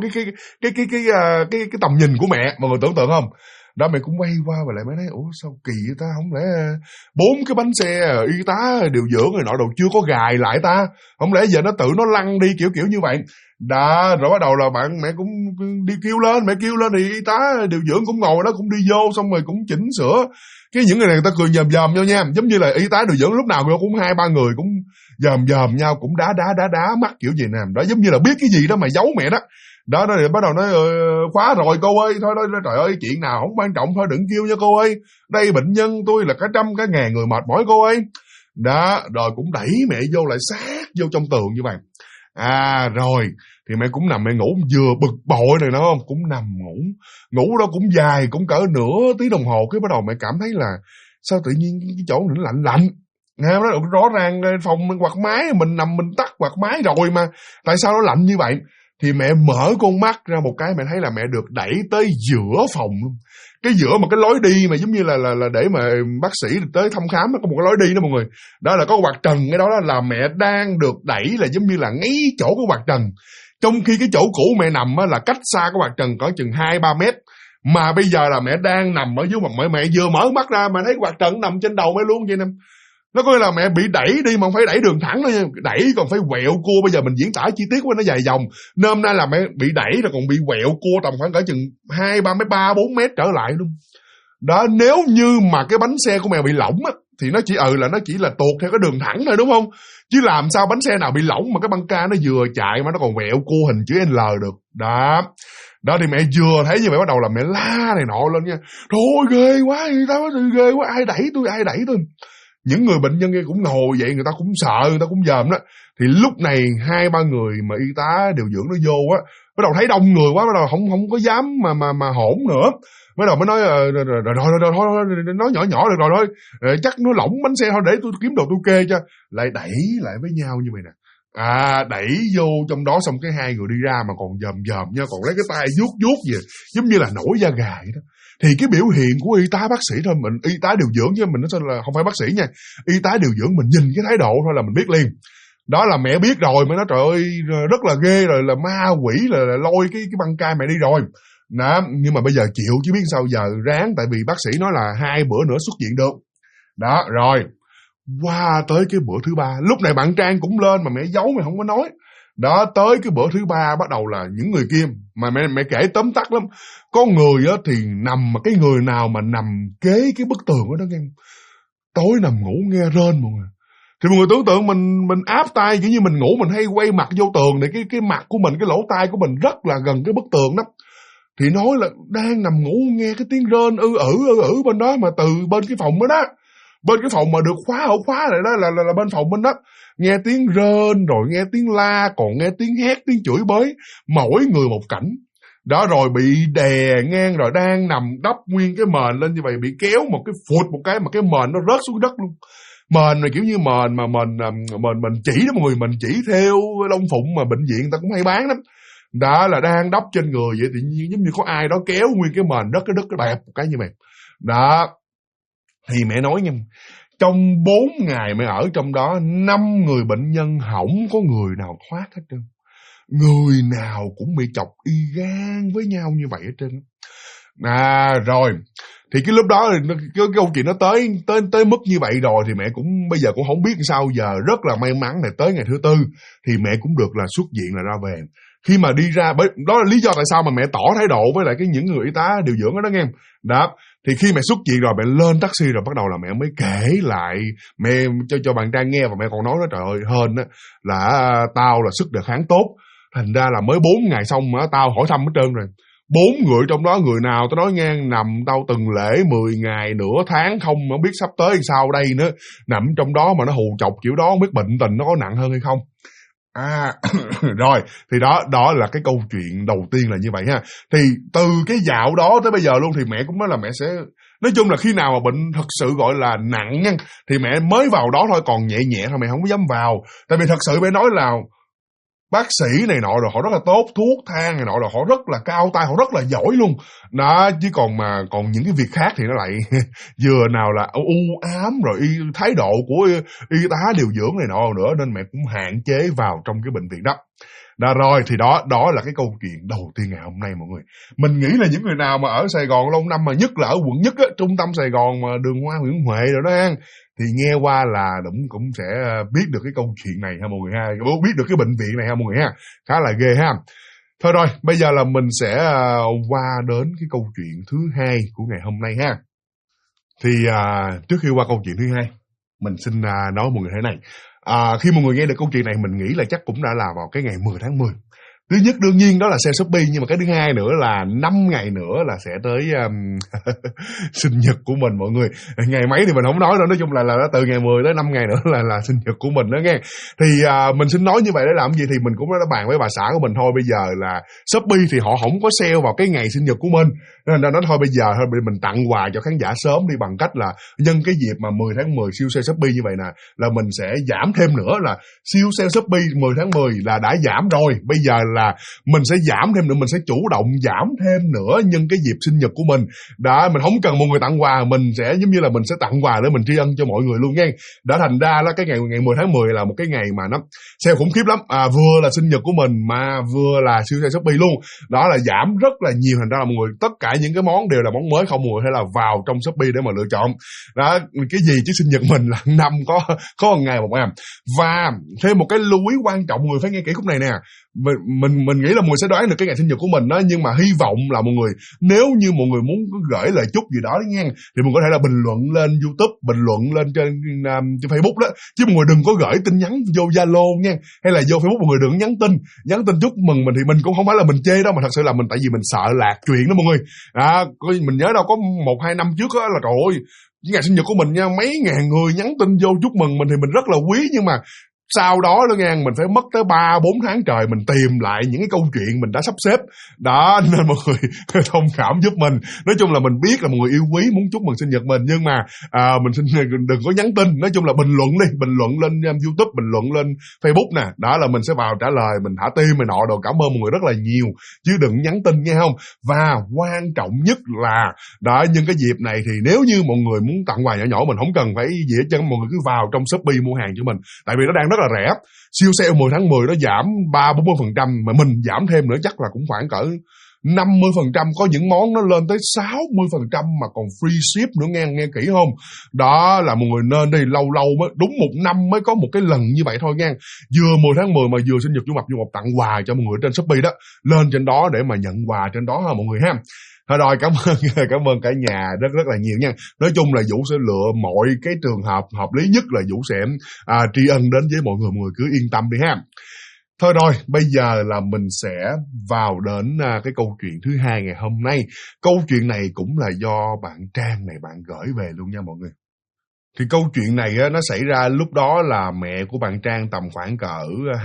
cái tầm nhìn của mẹ, mọi người tưởng tượng không? Đó, mẹ cũng quay qua và lại mới nói ủa sao kỳ vậy ta, không lẽ 4 cái bánh xe y tá điều dưỡng rồi nọ đồ chưa có gài lại ta, không lẽ giờ nó tự nó lăn đi kiểu như vậy. Đó, rồi bắt đầu là mẹ cũng đi kêu lên, mẹ kêu lên thì y tá điều dưỡng cũng ngồi đó cũng đi vô, xong rồi cũng chỉnh sửa. Cái những người này người ta cười dòm nhau nha, giống như là y tá điều dưỡng lúc nào cũng 2-3 người cũng dòm nhau, cũng đá mắt kiểu gì nè. Đó, giống như là biết cái gì đó mà giấu mẹ đó. Đó thì bắt đầu nói khóa rồi cô ơi, thôi trời ơi chuyện nào không quan trọng thôi đừng kêu nha cô ơi, đây bệnh nhân tôi là cả trăm cả ngàn người mệt mỏi cô ơi. Đó, rồi cũng đẩy mẹ vô lại sát vô trong tường như vậy. Rồi thì mẹ cũng nằm mẹ ngủ, vừa bực bội này nó không, cũng nằm ngủ đó cũng dài, cũng cỡ nửa tiếng đồng hồ. Cái bắt đầu mẹ cảm thấy là sao tự nhiên cái chỗ này nó lạnh. Nghe nó rõ ràng phòng mình quạt máy, mình nằm mình tắt quạt máy rồi mà tại sao nó lạnh như vậy? Thì mẹ mở con mắt ra một cái, mẹ thấy là mẹ được đẩy tới giữa phòng luôn. Cái giữa một cái lối đi mà giống như là để mà bác sĩ tới thăm khám, có một cái lối đi đó mọi người. Đó là có quạt trần, cái đó là mẹ đang được đẩy là giống như là ngay chỗ cái quạt trần. Trong khi cái chỗ cũ mẹ nằm là cách xa cái quạt trần có chừng 2-3 mét. Mà bây giờ là mẹ đang nằm ở dưới mặt mẹ vừa mở mắt ra mà thấy quạt trần nằm trên đầu mẹ luôn vậy nè. Nó có nghĩa là mẹ bị đẩy đi mà không phải đẩy đường thẳng thôi nha. Đẩy còn phải quẹo cua, bây giờ mình diễn tả chi tiết quá nó dài dòng. Nôm na là mẹ bị đẩy rồi còn bị quẹo cua tầm khoảng cỡ chừng 2-3 mét trở lại luôn. Đó, nếu như mà cái bánh xe của mẹ bị lỏng á thì nó chỉ là tuột theo cái đường thẳng thôi, đúng không? Chứ làm sao bánh xe nào bị lỏng mà cái băng ca nó vừa chạy mà nó còn quẹo cua hình chữ L được. Đó thì mẹ vừa thấy như vậy bắt đầu là mẹ la này nọ lên nha. Thôi ghê quá, ghê quá, ai đẩy tôi. Những người bệnh nhân kia cũng ngồi vậy, người ta cũng sợ, người ta cũng dòm đó. Thì lúc này 2-3 người mà y tá điều dưỡng nó vô á, bắt đầu thấy đông người quá, bắt đầu không có dám mà hỗn nữa. Bắt đầu mới nói rồi nói nhỏ được rồi thôi, chắc nó lỏng bánh xe thôi, để tôi kiếm đồ tôi kê cho. Lại đẩy lại với nhau như vậy nè. Đẩy vô trong đó xong cái hai người đi ra mà còn dòm nha, còn lấy cái tay vuốt gì giống như là nổi da gà vậy đó. Thì cái biểu hiện của y tá bác sĩ thôi, mình y tá điều dưỡng chứ mình nói là không phải bác sĩ nha, y tá điều dưỡng mình nhìn cái thái độ thôi là mình biết liền. Đó là mẹ biết rồi, mới nói trời ơi rất là ghê rồi, là ma quỷ, là lôi cái băng ca mẹ đi rồi. Đó, nhưng mà bây giờ chịu chứ biết sao giờ, ráng, tại vì bác sĩ nói là 2 bữa nữa xuất viện được. Đó, rồi qua tới cái bữa thứ 3, lúc này bạn Trang cũng lên mà mẹ giấu, mẹ không có nói. Đó, tới cái bữa thứ 3 bắt đầu là những người kia mà mẹ kể tóm tắt lắm. Có người á thì nằm, mà cái người nào mà nằm kế cái bức tường đó nghe, tối nằm ngủ nghe rên mọi người. Thì mọi người tưởng tượng mình áp tay kiểu như mình ngủ mình hay quay mặt vô tường này, cái mặt của mình, cái lỗ tai của mình rất là gần cái bức tường đó. Thì nói là đang nằm ngủ nghe cái tiếng rên ư ử bên đó, mà từ bên cái phòng đó, bên cái phòng mà được khóa lại đó là bên phòng bên đó. Nghe tiếng rên rồi nghe tiếng la, còn nghe tiếng hét, tiếng chửi bới, mỗi người một cảnh. Đó, rồi bị đè ngang, rồi đang nằm đắp nguyên cái mền lên như vậy, bị kéo một cái phụt một cái mà cái mền nó rớt xuống đất luôn. Mền này kiểu như mền chỉ đó mọi người, mình chỉ theo lông phụng mà bệnh viện người ta cũng hay bán lắm. Đó là đang đắp trên người vậy, tự nhiên giống như có ai đó kéo nguyên cái mền đất cái bẹp một cái như vậy. Đó, thì mẹ nói nha, trong 4 ngày mẹ ở trong đó, 5 người bệnh nhân hổng có người nào thoát hết trơn. Người nào cũng bị chọc y gan với nhau như vậy hết trơn. Rồi thì cái lúc đó cái câu chuyện nó tới mức như vậy rồi thì mẹ cũng bây giờ cũng không biết sao giờ. Rất là may mắn là tới ngày thứ 4 thì mẹ cũng được là xuất viện là ra về. khi mà đi ra, đó là lý do tại sao mà mẹ tỏ thái độ với lại những người y tá điều dưỡng đó nghe. Đó, thì khi mẹ xuất viện rồi, mẹ lên taxi rồi bắt đầu là mẹ mới kể lại mẹ cho bạn Trang nghe, và mẹ còn nói đó, trời ơi hên á là tao là sức đề kháng tốt, thành ra là mới 4 ngày xong mà tao hỏi thăm hết trơn rồi. 4 người trong đó người nào tao nói ngang nằm tao từng lễ 10 ngày nửa tháng không mà biết sắp tới sao đây nữa, nằm trong đó mà nó hù chọc kiểu đó không biết bệnh tình nó có nặng hơn hay không. Rồi thì đó là cái câu chuyện đầu tiên là như vậy ha. Thì từ cái dạo đó tới bây giờ luôn thì mẹ cũng nói là mẹ sẽ, nói chung là khi nào mà bệnh thật sự gọi là nặng nha thì mẹ mới vào đó thôi, còn nhẹ nhẹ thôi mẹ không có dám vào. Tại vì thật sự mẹ nói là bác sĩ này nọ rồi họ rất là tốt, thuốc thang này nọ rồi họ rất là cao tay, họ rất là giỏi luôn đó, chứ còn những cái việc khác thì nó lại vừa nào là u ám rồi thái độ của y tá điều dưỡng này nọ nữa, nên mẹ cũng hạn chế vào trong cái bệnh viện đó. Rồi thì đó là cái câu chuyện đầu tiên ngày hôm nay mọi người. Mình nghĩ là những người nào mà ở Sài Gòn lâu năm, mà nhất là ở quận nhất á, trung tâm Sài Gòn mà đường Hoa Nguyễn Huệ rồi đó ha, thì nghe qua là cũng sẽ biết được cái câu chuyện này ha mọi người ha, biết được cái bệnh viện này ha mọi người ha, khá là ghê ha. Thôi rồi, bây giờ là mình sẽ qua đến cái câu chuyện thứ hai của ngày hôm nay ha. Thì trước khi qua câu chuyện thứ hai, mình xin nói mọi người thế này. Khi mọi người nghe được câu chuyện này, mình nghĩ là chắc cũng đã là vào cái ngày 10 tháng 10. Thứ nhất đương nhiên đó là sale Shopee, nhưng mà cái thứ hai nữa là 5 ngày nữa là sẽ tới sinh nhật của mình mọi người. Ngày mấy thì mình không nói đâu, nói chung là từ ngày 10 tới 5 ngày nữa là sinh nhật của mình đó nghe. Thì mình xin nói như vậy để làm gì, thì mình cũng đã bàn với bà xã của mình thôi, bây giờ là Shopee thì họ không có sale vào cái ngày sinh nhật của mình, nên là nói thôi bây giờ thôi mình tặng quà cho khán giả sớm đi, bằng cách là nhân cái dịp mà 10 tháng 10 siêu sale Shopee như vậy nè, là mình sẽ giảm thêm nữa, là siêu sale Shopee 10 tháng 10 là đã giảm rồi, bây giờ là mình sẽ giảm thêm nữa, mình sẽ chủ động giảm thêm nữa nhân cái dịp sinh nhật của mình đó. Mình không cần mọi người tặng quà, mình sẽ giống như là mình sẽ tặng quà để mình tri ân cho mọi người luôn nha. Đã thành ra là cái ngày 10 tháng 10 là một cái ngày mà nó sale khủng khiếp lắm, vừa là sinh nhật của mình mà vừa là siêu sale Shopee luôn đó, là giảm rất là nhiều. Thành ra là mọi người tất cả những cái món đều là món mới không, mọi người hay là vào trong Shopee để mà lựa chọn đó. Cái gì chứ sinh nhật mình là năm có một ngày một ngày. Và thêm một cái lưu ý quan trọng, mọi người phải nghe kỹ khúc này nè. Mình nghĩ là mọi người sẽ đoán được cái ngày sinh nhật của mình đó, nhưng mà hy vọng là mọi người, nếu như mọi người muốn gửi lời chúc gì đó nha, thì mọi người có thể là bình luận lên YouTube, bình luận lên trên Facebook đó, chứ mọi người đừng có gửi tin nhắn vô Zalo nha, hay là vô Facebook mọi người đừng nhắn tin chúc mừng mình. Thì mình cũng không phải là mình chê đâu, mà thật sự là tại vì mình sợ lạc chuyện đó mọi người. Mình nhớ đâu có 1-2 năm trước đó là trời ơi, ngày sinh nhật của mình nha, mấy ngàn người nhắn tin vô chúc mừng mình thì mình rất là quý, nhưng mà sau đó nha, mình phải mất tới 3-4 tháng trời mình tìm lại những cái câu chuyện mình đã sắp xếp đó, nên mọi người thông cảm giúp mình. Nói chung là mình biết là mọi người yêu quý muốn chúc mừng sinh nhật mình, nhưng mà mình xin đừng có nhắn tin. Nói chung là bình luận đi, bình luận lên YouTube, bình luận lên Facebook nè, đó là mình sẽ vào trả lời, mình thả tim này nọ đồ, cảm ơn mọi người rất là nhiều, chứ đừng nhắn tin nghe không. Và quan trọng nhất là đó, nhân cái dịp này thì nếu như mọi người muốn tặng quà nhỏ nhỏ, mình không cần phải gì hết trơn, mọi người cứ vào trong Shopee mua hàng cho mình, tại vì nó đang rất là rẻ. Siêu sale 10 tháng 10 nó giảm 30-40%, mà mình giảm thêm nữa chắc là cũng khoảng cỡ 50%, có những món nó lên tới 60% mà còn free ship nữa, nghe kỹ không? Đó là mọi người nên đi, lâu mới đúng 1 năm mới có một cái lần như vậy thôi nha. Vừa 10 tháng 10 mà vừa sinh nhật Chủ Mập tặng quà cho mọi người trên Shopee đó, lên trên đó để mà nhận quà trên đó ha mọi người ha. Thôi rồi, cảm ơn cả nhà rất là nhiều nha. Nói chung là Vũ sẽ lựa mọi cái trường hợp hợp lý nhất là Vũ sẽ tri ân đến với mọi người cứ yên tâm đi ha. Thôi rồi, bây giờ là mình sẽ vào đến cái câu chuyện thứ hai ngày hôm nay. Câu chuyện này cũng là do bạn Trang này bạn gửi về luôn nha mọi người. Thì câu chuyện này nó xảy ra lúc đó là mẹ của bạn Trang tầm khoảng cỡ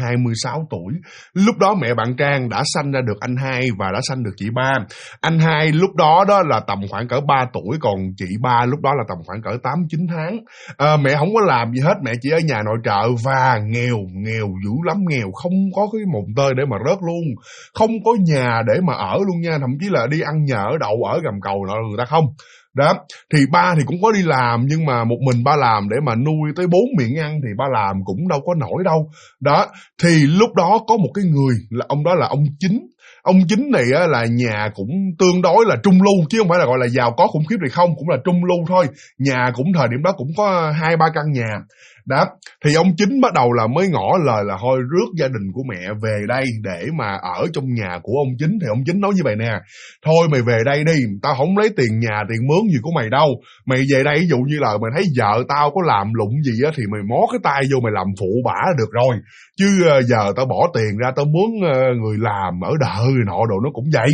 26 tuổi. Lúc đó mẹ bạn Trang đã sanh ra được anh hai và đã sanh được chị ba. Anh hai lúc đó là tầm khoảng cỡ 3 tuổi, còn chị ba lúc đó là tầm khoảng cỡ 8-9 tháng. Mẹ không có làm gì hết, mẹ chỉ ở nhà nội trợ và nghèo dữ lắm, nghèo không có cái mồng tơi để mà rớt luôn, không có nhà để mà ở luôn nha, thậm chí là đi ăn nhờ ở đậu ở gầm cầu nọ người ta không. Đó, thì ba thì cũng có đi làm, nhưng mà một mình ba làm để mà nuôi tới 4 miệng ăn thì ba làm cũng đâu có nổi đâu. Đó, thì lúc đó có một cái người, là ông đó là ông Chính. Ông Chính này á, là nhà cũng tương đối là trung lưu, chứ không phải là gọi là giàu có khủng khiếp thì không, cũng là trung lưu thôi. Nhà cũng thời điểm đó cũng có 2-3 căn nhà. Đó, thì ông Chính bắt đầu là mới ngỏ lời là thôi rước gia đình của mẹ về đây để mà ở trong nhà của ông Chính. Thì ông Chính nói như vậy nè: thôi mày về đây đi, tao không lấy tiền nhà tiền mướn gì của mày đâu. Mày về đây ví dụ như là mày thấy vợ tao có làm lụng gì á thì mày mó cái tay vô mày làm phụ bả là được rồi. Chứ giờ tao bỏ tiền ra tao mướn người làm ở đợ người nọ đồ nó cũng vậy.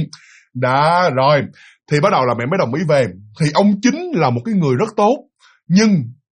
Đó, rồi thì bắt đầu là mẹ mới đồng ý về. Thì ông Chính là một cái người rất tốt, nhưng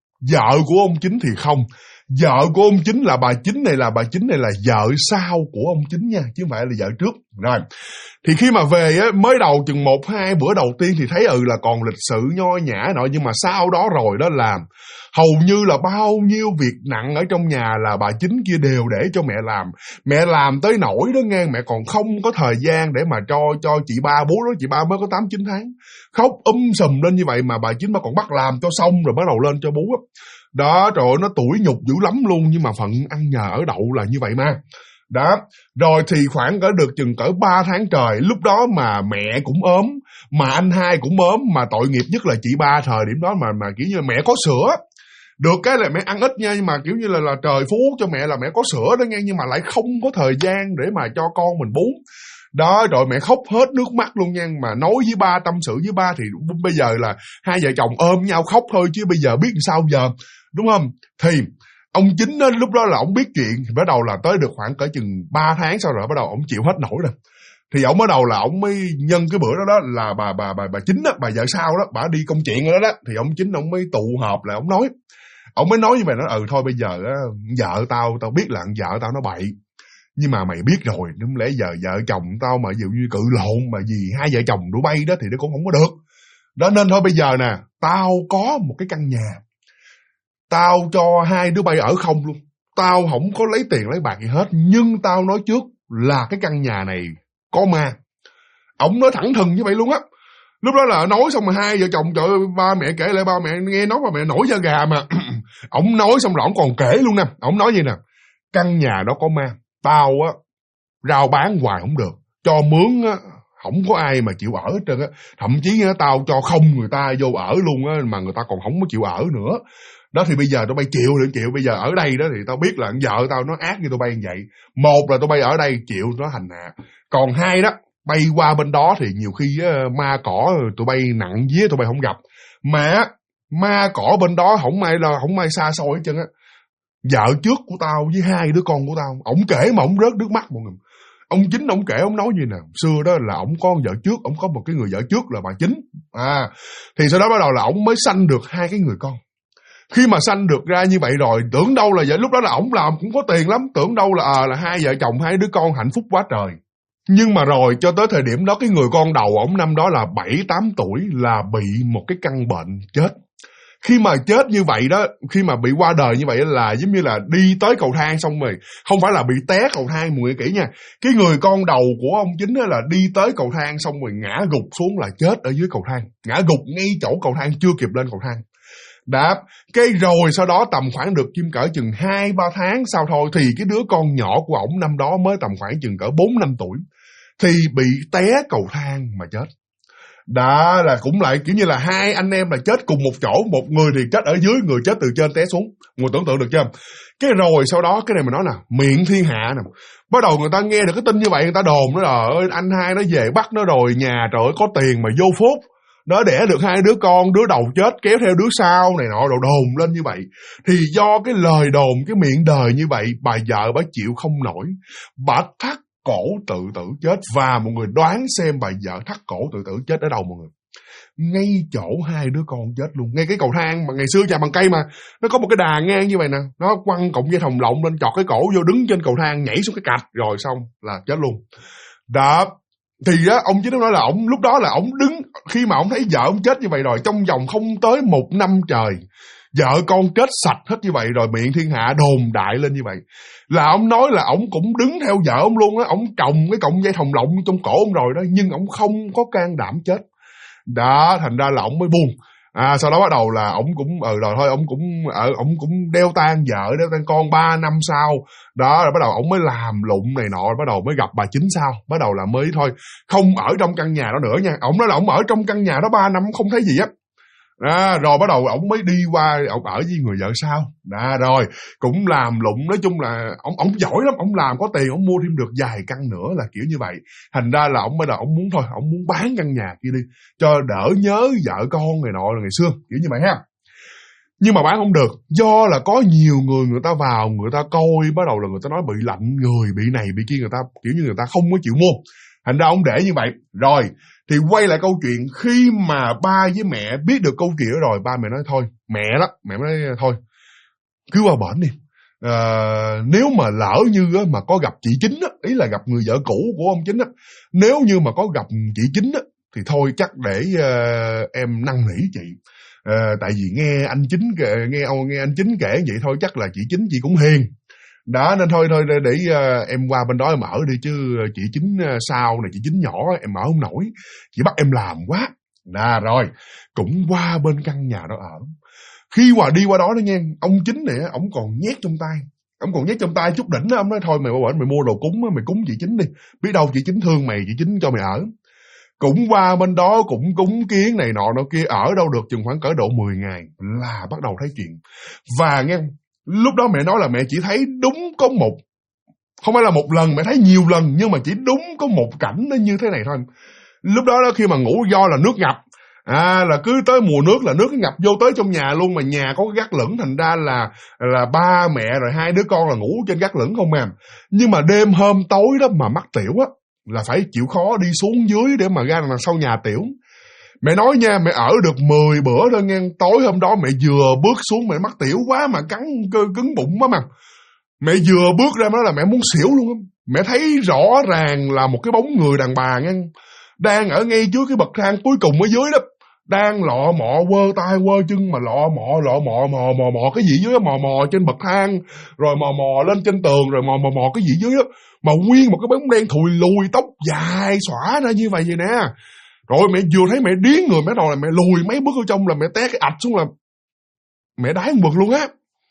vợ của ông Chính thì không. Vợ của ông Chính là bà Chính này là vợ sau của ông Chính nha, chứ không phải là vợ trước. Rồi, thì khi mà về á, mới đầu chừng 1-2 bữa đầu tiên thì thấy là còn lịch sự nho nhã nọ, nhưng mà sau đó rồi đó là hầu như là bao nhiêu việc nặng ở trong nhà là bà Chính kia đều để cho mẹ làm. Mẹ làm tới nỗi đó nghe, mẹ còn không có thời gian để mà cho chị ba bú đó, chị ba mới có 8-9 tháng. Khóc sùm lên như vậy mà bà Chính bà còn bắt làm cho xong rồi bắt đầu lên cho bú á. Đó, trời ơi, nó tủi nhục dữ lắm luôn, nhưng mà phận ăn nhờ ở đậu là như vậy mà. Đó, rồi thì khoảng được chừng cỡ 3 tháng trời, lúc đó mà mẹ cũng ốm, mà anh hai cũng ốm, mà tội nghiệp nhất là chị ba thời điểm đó mà kiểu như là mẹ có sữa. Được cái là mẹ ăn ít nha, nhưng mà kiểu như là trời phú cho mẹ là mẹ có sữa đó nghe, nhưng mà lại không có thời gian để mà cho con mình bú. Đó, rồi mẹ khóc hết nước mắt luôn nha, mà nói với ba, tâm sự với ba thì bây giờ là hai vợ chồng ôm nhau khóc thôi, chứ bây giờ biết sao giờ, đúng không? Thì ông Chính đó, lúc đó là ông biết chuyện, thì bắt đầu là tới được khoảng cỡ chừng 3 tháng sau rồi bắt đầu ông chịu hết nổi rồi. Thì ông bắt đầu là ông mới nhân cái bữa đó là bà Chính đó, bà vợ sau đó, bà đi công chuyện rồi đó, thì ông Chính ông mới tụ họp lại, ông mới nói như vậy, nói thôi bây giờ á, vợ tao biết là vợ tao nó bậy, nhưng mà mày biết rồi, đúng lẽ giờ vợ chồng tao mà dụ như cự lộn mà vì hai vợ chồng đũa bay đó thì nó cũng không có được. Đó nên thôi bây giờ nè, tao có một cái căn nhà, tao cho hai đứa bay ở không luôn. Tao không có lấy tiền lấy bạc gì hết, nhưng tao nói trước là cái căn nhà này có ma. Ông nói thẳng thừng như vậy luôn á. Lúc đó là nói xong mà hai vợ chồng, trời ơi, ba mẹ kể lại, ba mẹ nghe nói ba mẹ nổi da gà mà. Ông nói xong rồi ông còn kể luôn nè. Ông nói gì nè: căn nhà đó có ma, tao á rao bán hoài không được, cho mướn á không có ai mà chịu ở hết trơn á. Thậm chí á, tao cho không người ta vô ở luôn á, mà người ta còn không có chịu ở nữa. Đó thì bây giờ tụi bay chịu, bây giờ ở đây đó thì tao biết là vợ tao nó ác như tụi bay như vậy. Một là tụi bay ở đây chịu nó hành hạ, còn hai đó bay qua bên đó thì nhiều khi ma cỏ tụi bay nặng vía tụi bay không gặp, mà ma cỏ bên đó không ai xa xôi hết trơn á. Vợ trước của tao với hai đứa con của tao, ổng kể mà ổng rớt nước mắt mọi người. Ông Chính ổng kể, ổng nói gì nè, xưa đó là ổng có vợ trước, ổng có một cái người vợ trước là bà Chính. Thì sau đó bắt đầu là ổng mới sanh được hai cái người con. Khi mà sanh được ra như vậy rồi, tưởng đâu là vậy, lúc đó là ổng làm cũng có tiền lắm, tưởng đâu là hai vợ chồng hai đứa con hạnh phúc quá trời. Nhưng mà rồi cho tới thời điểm đó, cái người con đầu ổng năm đó là 7-8 tuổi là bị một cái căn bệnh chết. Khi mà chết như vậy đó, khi mà bị qua đời như vậy là giống như là đi tới cầu thang xong rồi, không phải là bị té cầu thang, mọi người kỹ nha. Cái người con đầu của ông Chính là đi tới cầu thang xong rồi ngã gục xuống là chết ở dưới cầu thang, ngã gục ngay chỗ cầu thang, chưa kịp lên cầu thang. Đáp, cái rồi sau đó tầm khoảng được kim cỡ chừng 2-3 tháng sau thôi, thì cái đứa con nhỏ của ổng năm đó mới tầm khoảng chừng cỡ 4-5 tuổi, thì bị té cầu thang mà chết. Đó là cũng lại kiểu như là hai anh em là chết cùng một chỗ, một người thì chết ở dưới, người chết từ trên té xuống. Người tưởng tượng được chưa? Cái rồi sau đó cái này mà nói nè, miệng thiên hạ nè. Bắt đầu người ta nghe được cái tin như vậy, người ta đồn nó là ơi anh hai nó về bắt nó rồi, nhà trời ơi có tiền mà vô phốt. Nó đẻ được hai đứa con, đứa đầu chết kéo theo đứa sau này nọ, đồ đồn lên như vậy. Thì do cái lời đồn, cái miệng đời như vậy, bà vợ bà chịu không nổi, bà thắt cổ tự tử chết. Và mọi người đoán xem bà vợ thắt cổ tự tử chết ở đâu mọi người? Ngay chỗ hai đứa con chết luôn, ngay cái cầu thang mà ngày xưa chà bằng cây mà nó có một cái đà ngang như vậy nè, nó quăng cọng dây thòng lọng lên, chọt cái cổ vô, đứng trên cầu thang nhảy xuống cái cạch rồi xong là chết luôn. Đó. Thì á, ông Chính nói là ổng lúc đó là ổng đứng, khi mà ổng thấy vợ ổng chết như vậy rồi, trong vòng không tới 1 năm trời, vợ con chết sạch hết như vậy rồi, miệng thiên hạ đồn đại lên như vậy, là ổng nói là ổng cũng đứng theo vợ ổng luôn á, ổng trồng cái cọng dây thòng lọng trong cổ ổng rồi đó, nhưng ổng không có can đảm chết. Đó, thành ra là ổng mới buông. Sau đó bắt đầu là ổng cũng rồi thôi, ổng cũng đeo tang vợ, đeo tang con. 3 năm sau đó rồi bắt đầu ổng mới làm lụng này nọ, bắt đầu mới gặp bà Chính sau, bắt đầu là mới thôi không ở trong căn nhà đó nữa nha. Ổng nói là ổng ở trong căn nhà đó 3 năm không thấy gì á. Rồi bắt đầu ổng mới đi qua ổng ở với người vợ sau. Rồi cũng làm lụng, nói chung là ổng giỏi lắm, ổng làm có tiền, ổng mua thêm được vài căn nữa, là kiểu như vậy. Thành ra là ổng muốn bán căn nhà kia đi cho đỡ nhớ vợ con này nọ là ngày xưa, kiểu như vậy ha. Nhưng mà bán không được, do là có nhiều người ta vào, người ta coi, bắt đầu là người ta nói bị lạnh người, bị này bị kia, người ta kiểu như người ta không có chịu mua. Thành ra ông để như vậy. Rồi thì quay lại câu chuyện, khi mà ba với mẹ biết được câu chuyện đó rồi, ba mẹ nói thôi, mẹ nói thôi cứ qua bển đi. Nếu mà lỡ như mà có gặp chị Chính á, ý là gặp người vợ cũ của ông Chính á, nếu như mà có gặp chị Chính á thì thôi chắc để em năn nỉ chị. Tại vì nghe anh Chính kể vậy thôi, chắc là chị Chính chị cũng hiền đó, nên thôi để em qua bên đó em ở đi, chứ chị Chính sau này chị Chính nhỏ em ở không nổi, chị bắt em làm quá. Rồi cũng qua bên căn nhà đó ở. Khi đi qua đó nha, ông Chính này ổng còn nhét trong tay chút đỉnh đó. Ông nói thôi mày qua bển mày mua đồ cúng, mày cúng chị Chính đi, biết đâu chị Chính thương mày, chị Chính cho mày ở. Cũng qua bên đó cũng cúng kiến này nọ kia, ở đâu được chừng khoảng cỡ độ 10 ngày là bắt đầu thấy chuyện. Và nghe lúc đó mẹ nói là mẹ chỉ thấy đúng có không phải là một lần, mẹ thấy nhiều lần, nhưng mà chỉ đúng có một cảnh nó như thế này thôi. Lúc đó khi mà ngủ, do là nước ngập, là cứ tới mùa nước là nước ngập vô tới trong nhà luôn, mà nhà có gác lửng, thành ra là ba mẹ rồi 2 đứa con là ngủ trên gác lửng không à. Nhưng mà đêm hôm tối đó mà mắc tiểu á là phải chịu khó đi xuống dưới để mà ra đằng sau nhà tiểu. Mẹ nói nha, mẹ ở được 10 bữa thôi nghe, tối hôm đó mẹ vừa bước xuống, mẹ mắc tiểu quá mà cắn cơ cứng bụng quá mà. Mẹ vừa bước ra đó là mẹ muốn xỉu luôn á. Mẹ thấy rõ ràng là một cái bóng người đàn bà nghe, đang ở ngay trước cái bậc thang cuối cùng ở dưới đó, đang lọ mọ quơ tay quơ chân mà lọ mọ cái gì dưới đó, mò trên bậc thang, rồi mò lên trên tường, rồi mò cái gì dưới đó, mà nguyên một cái bóng đen thùi lùi, tóc dài xõa ra như vậy nè. Rồi mẹ vừa thấy mẹ điếng người, mẹ đầu là mẹ lùi mấy bước ở trong là mẹ té cái ạch xuống, là mẹ đái một bực luôn á.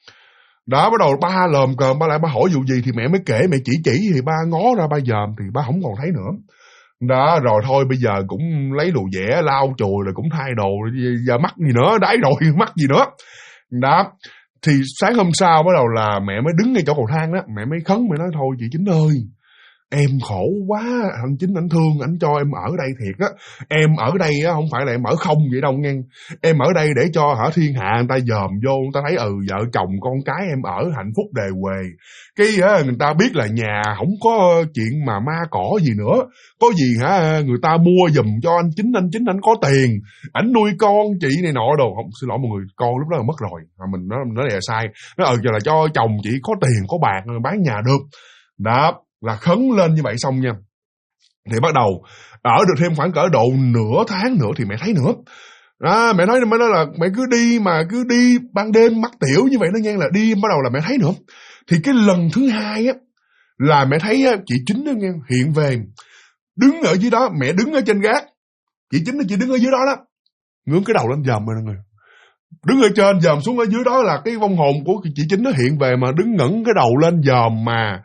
Đó bắt đầu ba lờm cờm, ba lại ba hỏi vụ gì thì mẹ mới kể, mẹ chỉ thì ba ngó ra ba dòm thì ba không còn thấy nữa. Đó rồi thôi bây giờ cũng lấy đồ vẽ lau chùi rồi cũng thay đồ, giờ mắc gì nữa, đái rồi mắc gì nữa. Đó thì sáng hôm sau bắt đầu là mẹ mới đứng ngay chỗ cầu thang đó, mẹ mới khấn, mẹ nói thôi chị Chính ơi, em khổ quá, anh Chính anh thương, anh cho em ở đây thiệt á. Em ở đây á không phải là em ở không vậy đâu nghe. Em ở đây để cho thiên hạ người ta dòm vô, người ta thấy vợ chồng con cái em ở hạnh phúc đề huề. Cái người ta biết là nhà không có chuyện mà ma cỏ gì nữa. Có gì người ta mua giùm cho anh Chính anh có tiền, ảnh nuôi con chị này nọ đồ. Không, xin lỗi mọi người, con lúc đó là mất rồi. Mình nói là sai. Nó giờ là cho chồng chị có tiền có bạc bán nhà được. Đó là khấn lên như vậy xong nha, thì bắt đầu ở được thêm khoảng cỡ độ nửa tháng nữa thì mẹ thấy nữa. Mẹ nói là mẹ cứ đi ban đêm mắc tiểu như vậy nó nghe, là đi bắt đầu là mẹ thấy nữa. Thì cái lần thứ hai á là mẹ thấy chị Chính đó nghe hiện về, đứng ở dưới đó, mẹ đứng ở trên gác, chị Chính chị đứng ở dưới đó đó, ngước cái đầu lên dòm rồi người đứng ở trên dòm xuống, ở dưới đó là cái vong hồn của chị Chính nó hiện về mà đứng ngẩng cái đầu lên dòm. Mà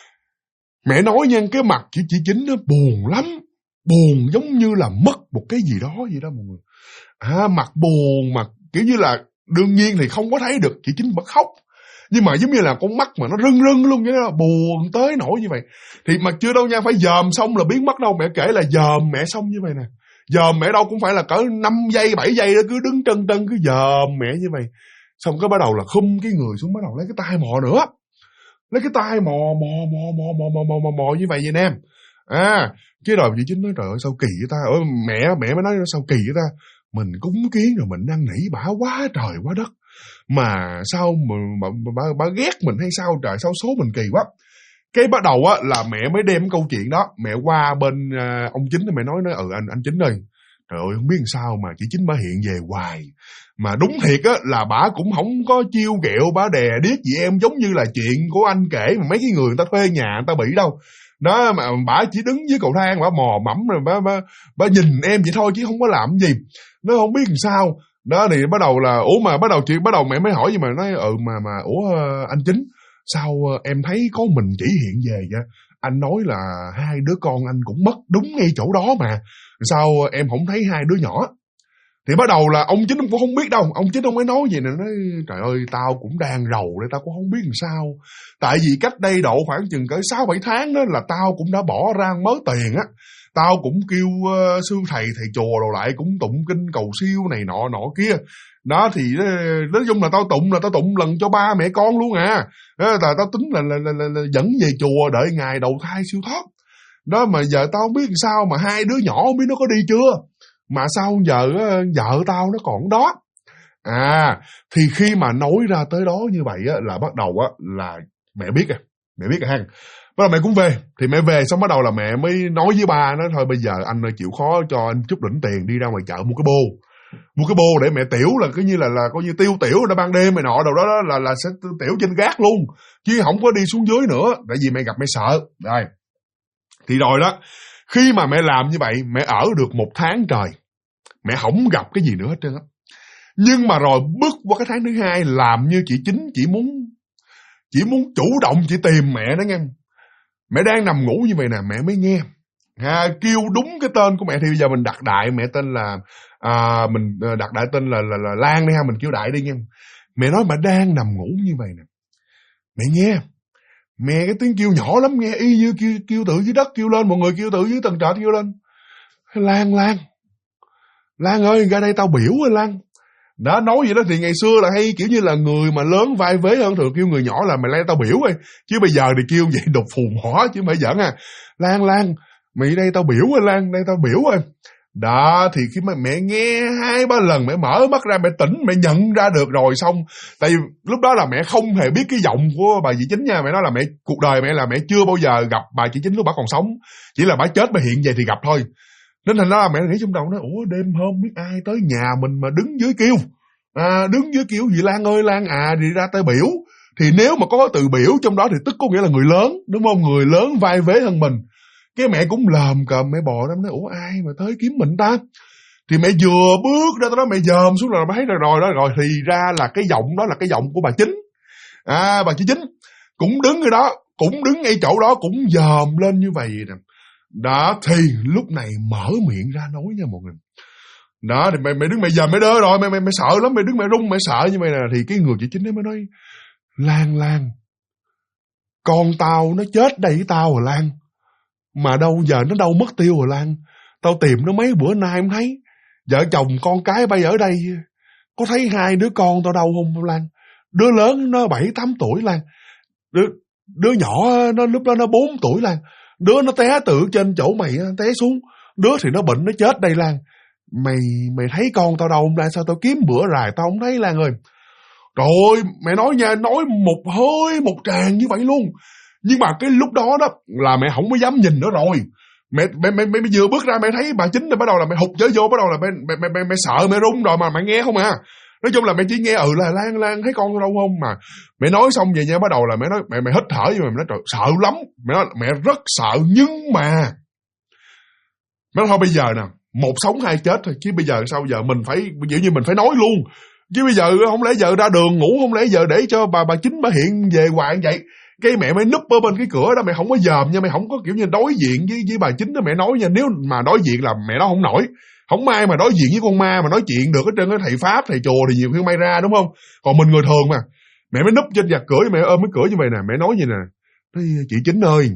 mẹ nói nha, cái mặt chị Chính nó buồn lắm, buồn giống như là mất một cái gì đó vậy đó mọi người. Mặt buồn mà kiểu như là đương nhiên thì không có thấy được chị Chính bật khóc, nhưng mà giống như là con mắt mà nó rưng luôn vậy đó, buồn tới nỗi như vậy. Thì mà chưa đâu nha, phải dòm xong là biến mất đâu. Mẹ kể là dòm mẹ xong như vậy nè, dòm mẹ đâu cũng phải là cỡ 5 giây 7 giây đó, cứ đứng trân cứ dòm mẹ như vậy. Xong cái bắt đầu là khum cái người xuống, bắt đầu lấy cái tay mò nữa, lấy cái tay mò như vậy nè. Cái rồi chị Chính nói trời ơi sao kỳ vậy ta. Mẹ mới nói sao kỳ vậy ta, mình cúng kiến rồi mình năn nỉ bả quá trời quá đất, mà sao mà bà ghét mình hay sao trời, sao số mình kỳ quá. Cái bắt đầu á là mẹ mới đem câu chuyện đó, mẹ qua bên ông Chính, mẹ nói anh Chính ơi, trời ơi không biết sao mà chị Chính bả hiện về hoài. Mà đúng thiệt á là bả cũng không có chiêu ghẹo, bả đè điếc gì em, giống như là chuyện của anh kể mà mấy cái người ta thuê nhà người ta bị đâu. Đó mà bả chỉ đứng dưới cầu thang, bả mò mẫm rồi bả nhìn em vậy thôi chứ không có làm gì. Nó không biết làm sao. Đó thì bắt đầu là bắt đầu mẹ mới hỏi gì mà nói anh Chính, sao em thấy có mình chỉ hiện về vậy? Anh nói là hai đứa con anh cũng mất đúng ngay chỗ đó mà, sao em không thấy hai đứa nhỏ? Thì bắt đầu là ông Chính cũng không biết đâu, ông Chính ông mới nói gì nè, nói trời ơi tao cũng đang rầu đây, tao cũng không biết làm sao. Tại vì cách đây độ khoảng chừng cỡ 6-7 tháng đó là tao cũng đã bỏ ra mớ tiền á. Tao cũng kêu sư thầy chùa đồ lại, cũng tụng kinh cầu siêu này nọ kia. Đó thì nói chung là tao tụng lần cho ba mẹ con luôn à. Tao tính là dẫn về chùa đợi ngày đầu thai siêu thoát. Đó mà giờ tao không biết làm sao mà hai đứa nhỏ không biết nó có đi chưa. Mà sao giờ vợ tao nó còn đó. Thì khi mà nói ra tới đó như vậy á, là bắt đầu á là mẹ biết rồi ha. Bắt đầu mẹ cũng về. Thì mẹ về xong bắt đầu là mẹ mới nói với ba nó, thôi bây giờ anh chịu khó cho anh chút đỉnh tiền đi ra ngoài chợ mua cái bô để mẹ tiểu, là coi như là coi như tiêu tiểu ra ban đêm mày nọ đâu đó là sẽ tiểu trên gác luôn, chứ không có đi xuống dưới nữa, tại vì mẹ gặp mẹ sợ. Rồi thì rồi đó, khi mà mẹ làm như vậy, mẹ ở được 1 tháng trời, mẹ không gặp cái gì nữa hết trơn á. Nhưng mà rồi bước qua cái tháng thứ 2, làm như chị Chính chỉ muốn chủ động chị tìm mẹ đó nghe. Mẹ đang nằm ngủ như vậy nè, mẹ mới nghe kêu đúng cái tên của mẹ. Thì bây giờ mình đặt đại mẹ tên là mình đặt đại tên là Lan đi ha, mình kêu đại đi nghe. Mẹ nói mẹ đang nằm ngủ như vậy nè, mẹ nghe mẹ cái tiếng kêu nhỏ lắm, nghe y như kêu từ dưới đất kêu lên, mọi người kêu từ dưới tầng trệt kêu lên, Lan ơi ra đây tao biểu ơi Lan. Đó, nói vậy đó. Thì ngày xưa là hay kiểu như là người mà lớn vai vế hơn thường kêu người nhỏ là mày lên tao biểu ơi, chứ bây giờ thì kêu vậy đục phù mỏ chứ không phải giỡn à. Lan mày đây tao biểu ơi Lan, đây tao biểu ơi. Đó thì khi mà mẹ nghe 2-3 lần mẹ mở mắt ra, mẹ tỉnh, mẹ nhận ra được rồi. Xong tại vì lúc đó là mẹ không hề biết cái giọng của bà chị Chính nha. Mẹ nói là cuộc đời mẹ là mẹ chưa bao giờ gặp bà chị Chính lúc bà còn sống, chỉ là bà chết bà hiện về thì gặp thôi. Nên thành ra là mẹ nghĩ trong đầu nói, ủa đêm hôm biết ai tới nhà mình mà đứng dưới kêu gì Lan ơi Lan thì ra tới biểu. Thì nếu mà có từ biểu trong đó thì tức có nghĩa là người lớn, đúng không? Người lớn vai vế hơn mình. Cái mẹ cũng lờm cờm, mẹ bò ra nói, ủa ai mà tới kiếm mình ta? Thì mẹ vừa bước ra tới đó, mẹ dòm xuống rồi thấy rồi thì ra là cái giọng đó là cái giọng của bà Chính. Bà chị Chính cũng đứng ở đó, cũng đứng ngay chỗ đó, cũng dòm lên như vậy nè. Đó thì lúc này mở miệng ra nói nha mọi người. Đó thì mẹ đứng mẹ dòm mẹ đơ rồi, mẹ sợ lắm, mẹ đứng mẹ run mẹ sợ như vậy nè. Thì cái người chị Chính ấy mới nói, Lan con tao nó chết đây với tao rồi Lan, mà đâu giờ nó đâu mất tiêu rồi Lan. Tao tìm nó mấy bữa nay không thấy. Vợ chồng con cái bây ở đây, có thấy hai đứa con tao đâu không Lan? Đứa lớn nó 7-8 tuổi Lan, đứa nhỏ nó lúc đó nó 4 tuổi Lan. Đứa nó té từ trên chỗ mày té xuống, đứa thì nó bệnh nó chết đây Lan. Mày thấy con tao đâu không Lan? Sao tao kiếm bữa rài tao không thấy Lan ơi. Trời ơi mẹ nói nha, nói một hơi một tràng như vậy luôn. Nhưng mà cái lúc đó đó là mẹ không có dám nhìn nữa rồi. Mẹ vừa bước ra mẹ thấy bà Chính, rồi bắt đầu là mẹ hụt trở vô, bắt đầu là mẹ sợ mẹ run rồi mà mẹ nghe không à. Nói chung là mẹ chỉ nghe là Lan thấy con đâu không mà. Mẹ nói xong vậy nha, bắt đầu là mẹ nói mẹ hít thở nhưng mà mẹ nói trời sợ lắm. Mẹ nói mẹ rất sợ, nhưng mà mẹ nói thôi bây giờ nè, một sống hai chết thôi, chứ bây giờ sao giờ mình phải kiểu như mình phải nói luôn. Chứ bây giờ không lẽ giờ ra đường ngủ, không lẽ giờ để cho bà Chính bà hiện về hoài vậy. Cái mẹ mới núp ở bên cái cửa đó, mẹ không có dòm nha, mẹ không có kiểu như đối diện với bà Chính đó. Mẹ nói nha, nếu mà đối diện là mẹ đó không nổi. Không ai mà đối diện với con ma mà nói chuyện được hết trơn á. Thầy Pháp, thầy chùa thì nhiều khi may ra, đúng không? Còn mình người thường mà. Mẹ mới núp trên vạt cửa, mẹ ôm cái cửa như vậy nè. Mẹ nói vậy nè, chị Chính ơi,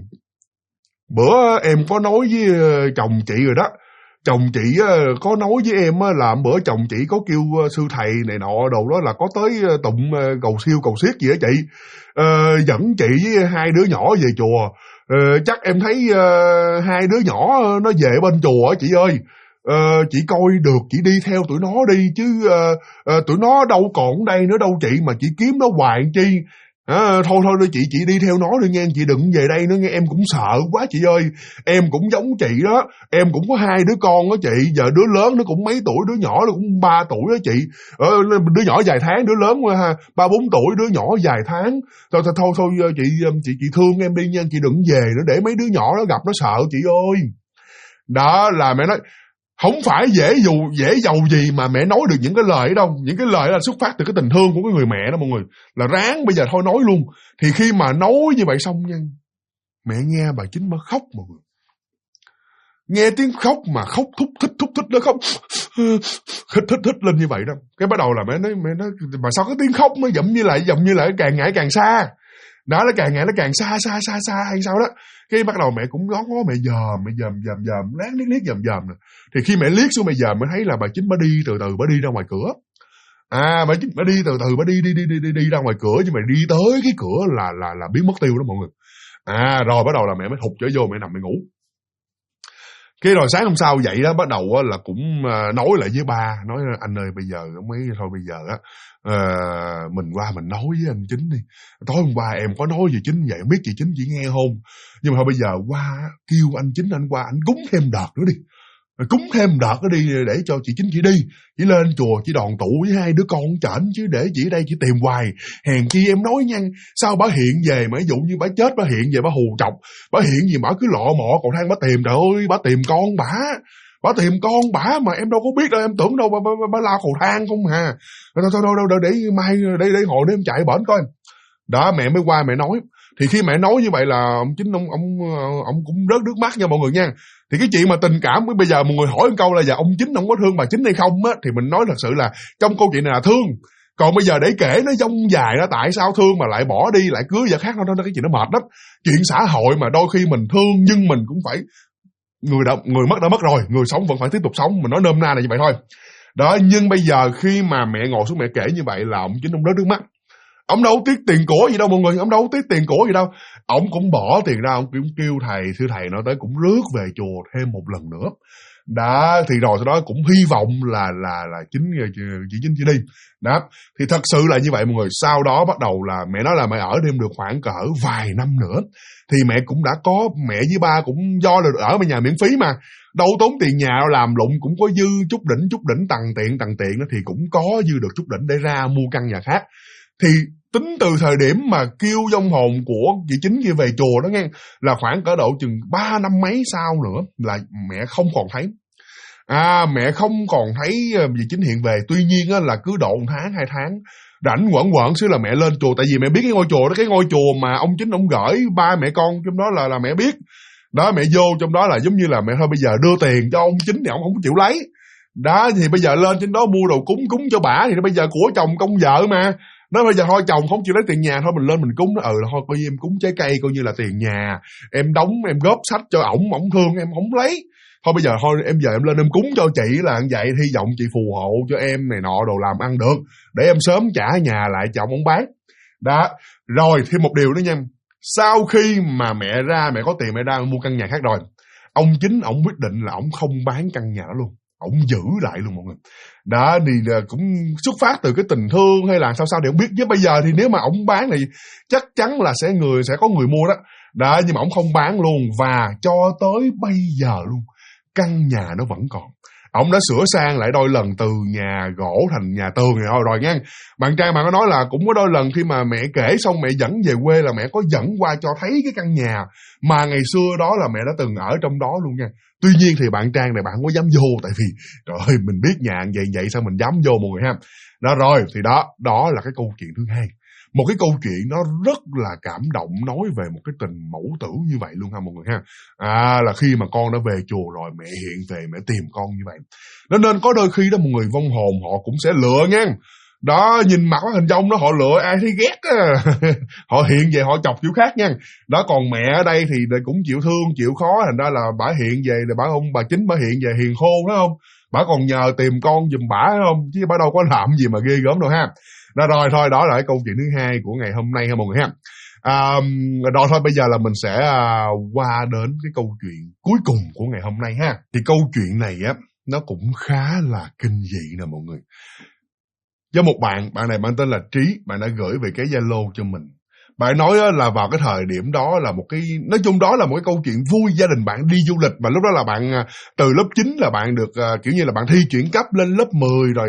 bữa em có nói với chồng chị rồi đó. Chồng chị có nói với em là bữa chồng chị có kêu sư thầy này nọ đồ đó là có tới tụng cầu siêu cầu xiết gì đó chị. Dẫn chị với hai đứa nhỏ về chùa. Chắc em thấy hai đứa nhỏ nó về bên chùa chị ơi. Chị coi được chị đi theo tụi nó đi, chứ tụi nó đâu còn ở đây nữa đâu chị, mà chị kiếm nó hoài chi. Thôi chị đi theo nó đi nghe, chị đừng về đây nữa nghe, em cũng sợ quá chị ơi. Em cũng giống chị đó, em cũng có hai đứa con đó chị. Giờ đứa lớn nó cũng mấy tuổi, đứa nhỏ nó cũng 3 tuổi đó chị. Đứa nhỏ vài tháng, đứa lớn 3-4 tuổi, đứa nhỏ vài tháng. Thôi chị thương em đi nha, chị đừng về nữa để mấy đứa nhỏ nó gặp nó sợ chị ơi. Đó là mẹ nói Không phải dễ giàu gì mà mẹ nói được những cái lời ấy đâu. Những cái lời là xuất phát từ cái tình thương của cái người mẹ đó mọi người. Là ráng bây giờ thôi nói luôn. Thì khi mà nói như vậy xong nha, mẹ nghe bà Chính bà khóc mọi người. Nghe tiếng khóc mà khóc thúc thích nó khóc thích lên như vậy đó. Cái bắt đầu là mẹ nói mà sao cái tiếng khóc nó giọng như lại càng ngày càng xa. Đó, nó càng ngày nó càng xa hay sao đó. Cái bắt đầu mẹ cũng ngó mẹ dòm láng liếc dòm. Thì khi mẹ liếc xuống mẹ dòm mới thấy là bà Chính bà đi từ bà đi ra ngoài cửa. Bà Chính bà đi từ bà đi ra ngoài cửa, nhưng mà đi tới cái cửa là biến mất tiêu đó mọi người. Rồi bắt đầu là mẹ mới thụt trở vô, mẹ nằm mẹ ngủ. Cái rồi sáng hôm sau dậy đó, bắt đầu là cũng nói lại với ba, nói anh ơi bây giờ mấy thôi bây giờ á mình qua mình nói với anh Chính đi. Tối hôm qua em có nói gì Chính vậy, không biết chị Chính chỉ nghe không, nhưng mà thôi bây giờ qua kêu anh Chính anh qua anh cúng thêm đợt nữa đi. Cúng thêm đợt đó đi để cho chị Chính chị đi. Chỉ lên chùa chỉ đoàn tụ với hai đứa con chảnh, chứ để chị ở đây chỉ tìm hoài. Hèn chi em nói nha, sao bà hiện về mà ví dụ như bà chết bà hiện về bà hù trọc. Bà hiện gì mà cứ lọ mọ cầu thang bà tìm, trời ơi bà tìm con bả. Bà tìm con bả mà em đâu có biết đâu, em tưởng đâu bà lao cầu thang không hà. Thôi để mai để hồi nữa em chạy bển coi. Đó mẹ mới qua mẹ nói. Thì khi mẹ nói như vậy là ông Chính ông cũng rớt nước mắt nha mọi người nha. Thì cái chuyện mà tình cảm bây giờ mọi người hỏi một câu là giờ ông Chính ông có thương bà Chính hay không á, thì mình nói thật sự là trong câu chuyện này là thương. Còn bây giờ để kể nó dông dài đó, tại sao thương mà lại bỏ đi lại cưới vợ khác, nó cái chuyện nó mệt lắm. Chuyện xã hội mà đôi khi mình thương nhưng mình cũng phải, người mất đã mất rồi, người sống vẫn phải tiếp tục sống, mình nói nôm na là như vậy thôi. Đó, nhưng bây giờ khi mà mẹ ngồi xuống mẹ kể như vậy là ông Chính ông rớt nước mắt. Ông đâu tiếc tiền của gì đâu mọi người, ông đâu tiếc tiền của gì đâu. Ông cũng bỏ tiền ra, ông cũng kêu thầy, thưa thầy nói tới cũng rước về chùa thêm một lần nữa. Đó, thì rồi sau đó cũng hy vọng là chị Chính chị đi. Đó, thì thật sự là như vậy mọi người. Sau đó bắt đầu là mẹ nói là mẹ ở thêm được khoảng cỡ vài năm nữa. Thì mẹ cũng đã có, mẹ với ba cũng do là ở bên nhà miễn phí mà, đâu tốn tiền nhà đâu, làm lụng cũng có dư chút đỉnh tằng tiện đó, thì cũng có dư được chút đỉnh để ra mua căn nhà khác. Thì tính từ thời điểm mà kêu vong hồn của chị Chính kia về chùa đó nghe, là khoảng cỡ độ chừng 3 năm mấy sau nữa là mẹ không còn thấy. Mẹ không còn thấy chị Chính hiện về. Tuy nhiên á, là cứ độ 1 tháng 2 tháng rảnh quẩn xíu là mẹ lên chùa. Tại vì mẹ biết cái ngôi chùa đó, cái ngôi chùa mà ông Chính ông gửi ba mẹ con trong đó là mẹ biết. Đó, mẹ vô trong đó là giống như là mẹ thôi bây giờ đưa tiền cho ông Chính thì ông không chịu lấy. Đó, thì bây giờ lên trên đó mua đồ cúng cho bả, thì bây giờ của chồng công vợ mà. Nói bây giờ thôi chồng không chịu lấy tiền nhà, thôi mình lên mình cúng. Nó thôi coi như em cúng trái cây coi như là tiền nhà, em đóng em góp sách cho ổng thương em không lấy. Thôi bây giờ thôi em giờ em lên em cúng cho chị là như vậy, hy vọng chị phù hộ cho em này nọ đồ làm ăn được, để em sớm trả nhà lại cho ông bán. Đó, rồi thêm một điều nữa nha. Sau khi mà mẹ có tiền mẹ ra mua căn nhà khác rồi, ông Chính ổng quyết định là ổng không bán căn nhà đó luôn, ổng giữ lại luôn mọi người. Đó, thì cũng xuất phát từ cái tình thương hay là sao thì không biết. Chứ bây giờ thì nếu mà ổng bán thì chắc chắn là sẽ có người mua đó. Đó, nhưng mà ổng không bán luôn. Và cho tới bây giờ luôn, căn nhà nó vẫn còn. Ông đã sửa sang lại đôi lần từ nhà gỗ thành nhà tường rồi nha. Bạn Trang bạn có nói là cũng có đôi lần khi mà mẹ kể xong mẹ dẫn về quê là mẹ có dẫn qua cho thấy cái căn nhà mà ngày xưa đó là mẹ đã từng ở trong đó luôn nha. Tuy nhiên thì bạn Trang này bạn không có dám vô, tại vì trời ơi mình biết nhà vậy sao mình dám vô mọi người ha. Đó rồi thì đó là cái câu chuyện thứ hai. Một cái câu chuyện nó rất là cảm động, nói về một cái tình mẫu tử như vậy luôn ha mọi người ha. Là khi mà con đã về chùa rồi, mẹ hiện về mẹ tìm con như vậy. Nên có đôi khi đó mọi người vong hồn họ cũng sẽ lựa nha. Đó, nhìn mặt hình trong đó họ lựa ai thấy ghét á. Họ hiện về họ chọc kiểu khác nha. Đó, còn mẹ ở đây thì cũng chịu thương chịu khó, thành ra là bả hiện về là bà Chính bả hiện về hiền khô phải không? Bả còn nhờ tìm con giùm bả phải không? Chứ bả đâu có làm gì mà ghê gớm đâu ha. Rồi thôi đó là cái câu chuyện thứ hai của ngày hôm nay ha mọi người ha. Rồi thôi bây giờ là mình sẽ qua đến cái câu chuyện cuối cùng của ngày hôm nay ha. Thì câu chuyện này á nó cũng khá là kinh dị nè mọi người. Do một bạn này tên là Trí, bạn đã gửi về cái Zalo cho mình. Bạn nói là vào cái thời điểm đó là một cái, nói chung đó là một cái câu chuyện vui gia đình bạn đi du lịch, mà lúc đó là bạn từ lớp 9 là bạn được kiểu như là bạn thi chuyển cấp lên lớp 10 rồi,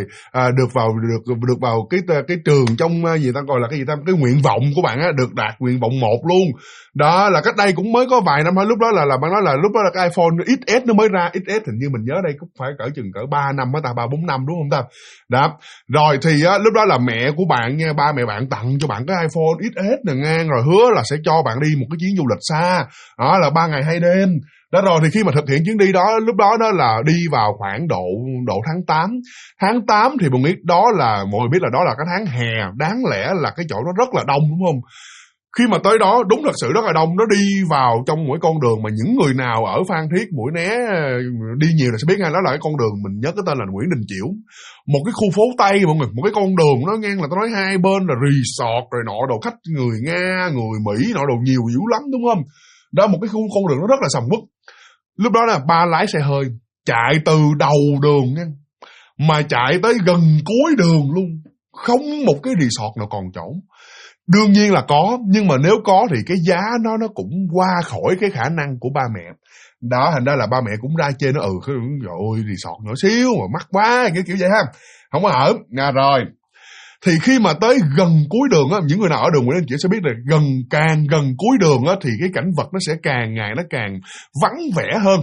được vào cái trường trong gì ta gọi là cái gì ta, cái nguyện vọng của bạn được đạt nguyện vọng 1 luôn. Đó là cách đây cũng mới có vài năm thôi. Lúc đó là bạn nói là lúc đó là cái iPhone XS nó mới ra. XS hình như mình nhớ đây cũng phải cỡ 3 năm 3-4 năm đúng không ta? Đó. Rồi thì lúc đó là mẹ của bạn nha, ba mẹ bạn tặng cho bạn cái iPhone XS này ngang, rồi hứa là sẽ cho bạn đi một cái chuyến du lịch xa. Đó là 3 ngày 2 đêm. Đó, rồi thì khi mà thực hiện chuyến đi đó, lúc đó là đi vào khoảng độ tháng 8. Tháng 8 thì mình biết đó là, mọi người biết là đó là cái tháng hè, đáng lẽ là cái chỗ đó rất là đông đúng không? Khi mà tới đó đúng thật sự rất là đông, nó đi vào trong mỗi con đường mà những người nào ở Phan Thiết, Mũi Né đi nhiều là sẽ biết ngay, đó là cái con đường mình nhớ cái tên là Nguyễn Đình Chiểu. Một cái khu phố Tây mọi người, một cái con đường nó ngang là tôi nói hai bên là resort rồi nọ đồ, khách người Nga, người Mỹ nọ đồ nhiều dữ lắm đúng không? Đó, một cái khu con đường nó rất là sầm uất. Lúc đó là ba lái xe hơi chạy từ đầu đường nha, mà chạy tới gần cuối đường luôn, không một cái resort nào còn chỗ. Đương nhiên là có, nhưng mà nếu có thì cái giá nó cũng qua khỏi cái khả năng của ba mẹ. Đó, thành ra là ba mẹ cũng ra chê nó, rồi resort nhỏ xíu mà mắc quá, kiểu vậy ha, không có ở. Rồi thì khi mà tới gần cuối đường á, những người nào ở đường Nguyễn Đình Chiểu sẽ biết là càng gần cuối đường á thì cái cảnh vật nó sẽ càng ngày nó càng vắng vẻ hơn.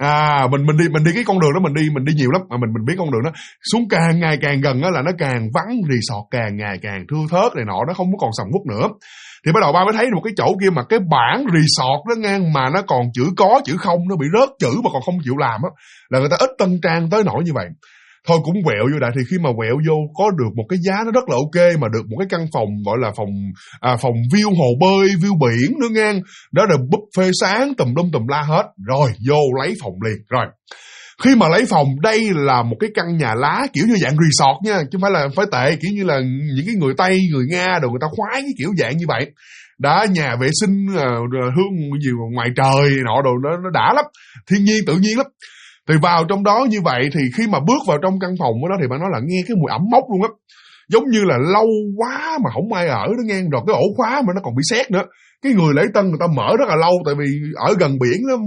Mình đi cái con đường đó, mình đi nhiều lắm, mà mình biết con đường đó xuống càng ngày càng gần á là nó càng vắng, resort càng ngày càng thưa thớt này nọ, nó không có còn sầm uất nữa. Thì bắt đầu ba mới thấy một cái chỗ kia mà cái bảng resort đó ngang, mà nó còn chữ có chữ không, nó bị rớt chữ mà còn không chịu làm á, là người ta ít tân trang tới nỗi như vậy. Thôi cũng quẹo vô đại, thì khi mà quẹo vô có được một cái giá nó rất là ok, mà được một cái căn phòng gọi là phòng view hồ bơi, view biển nữa ngang. Đó là buffet sáng tùm lum tùm la hết. Rồi vô lấy phòng liền. Rồi khi mà lấy phòng, đây là một cái căn nhà lá kiểu như dạng resort nha, chứ không phải là phải tệ, kiểu như là những cái người Tây, người Nga đồ người ta khoái cái kiểu dạng như vậy. Đó, nhà vệ sinh hương gì ngoài trời nọ đồ, nó đã lắm, thiên nhiên tự nhiên lắm. Thì vào trong đó như vậy, thì khi mà bước vào trong căn phòng đó thì bạn nói là nghe cái mùi ẩm mốc luôn á, giống như là lâu quá mà không ai ở đó nghe. Rồi cái ổ khóa mà nó còn bị sét nữa. Cái người lễ tân người ta mở rất là lâu, tại vì ở gần biển đó,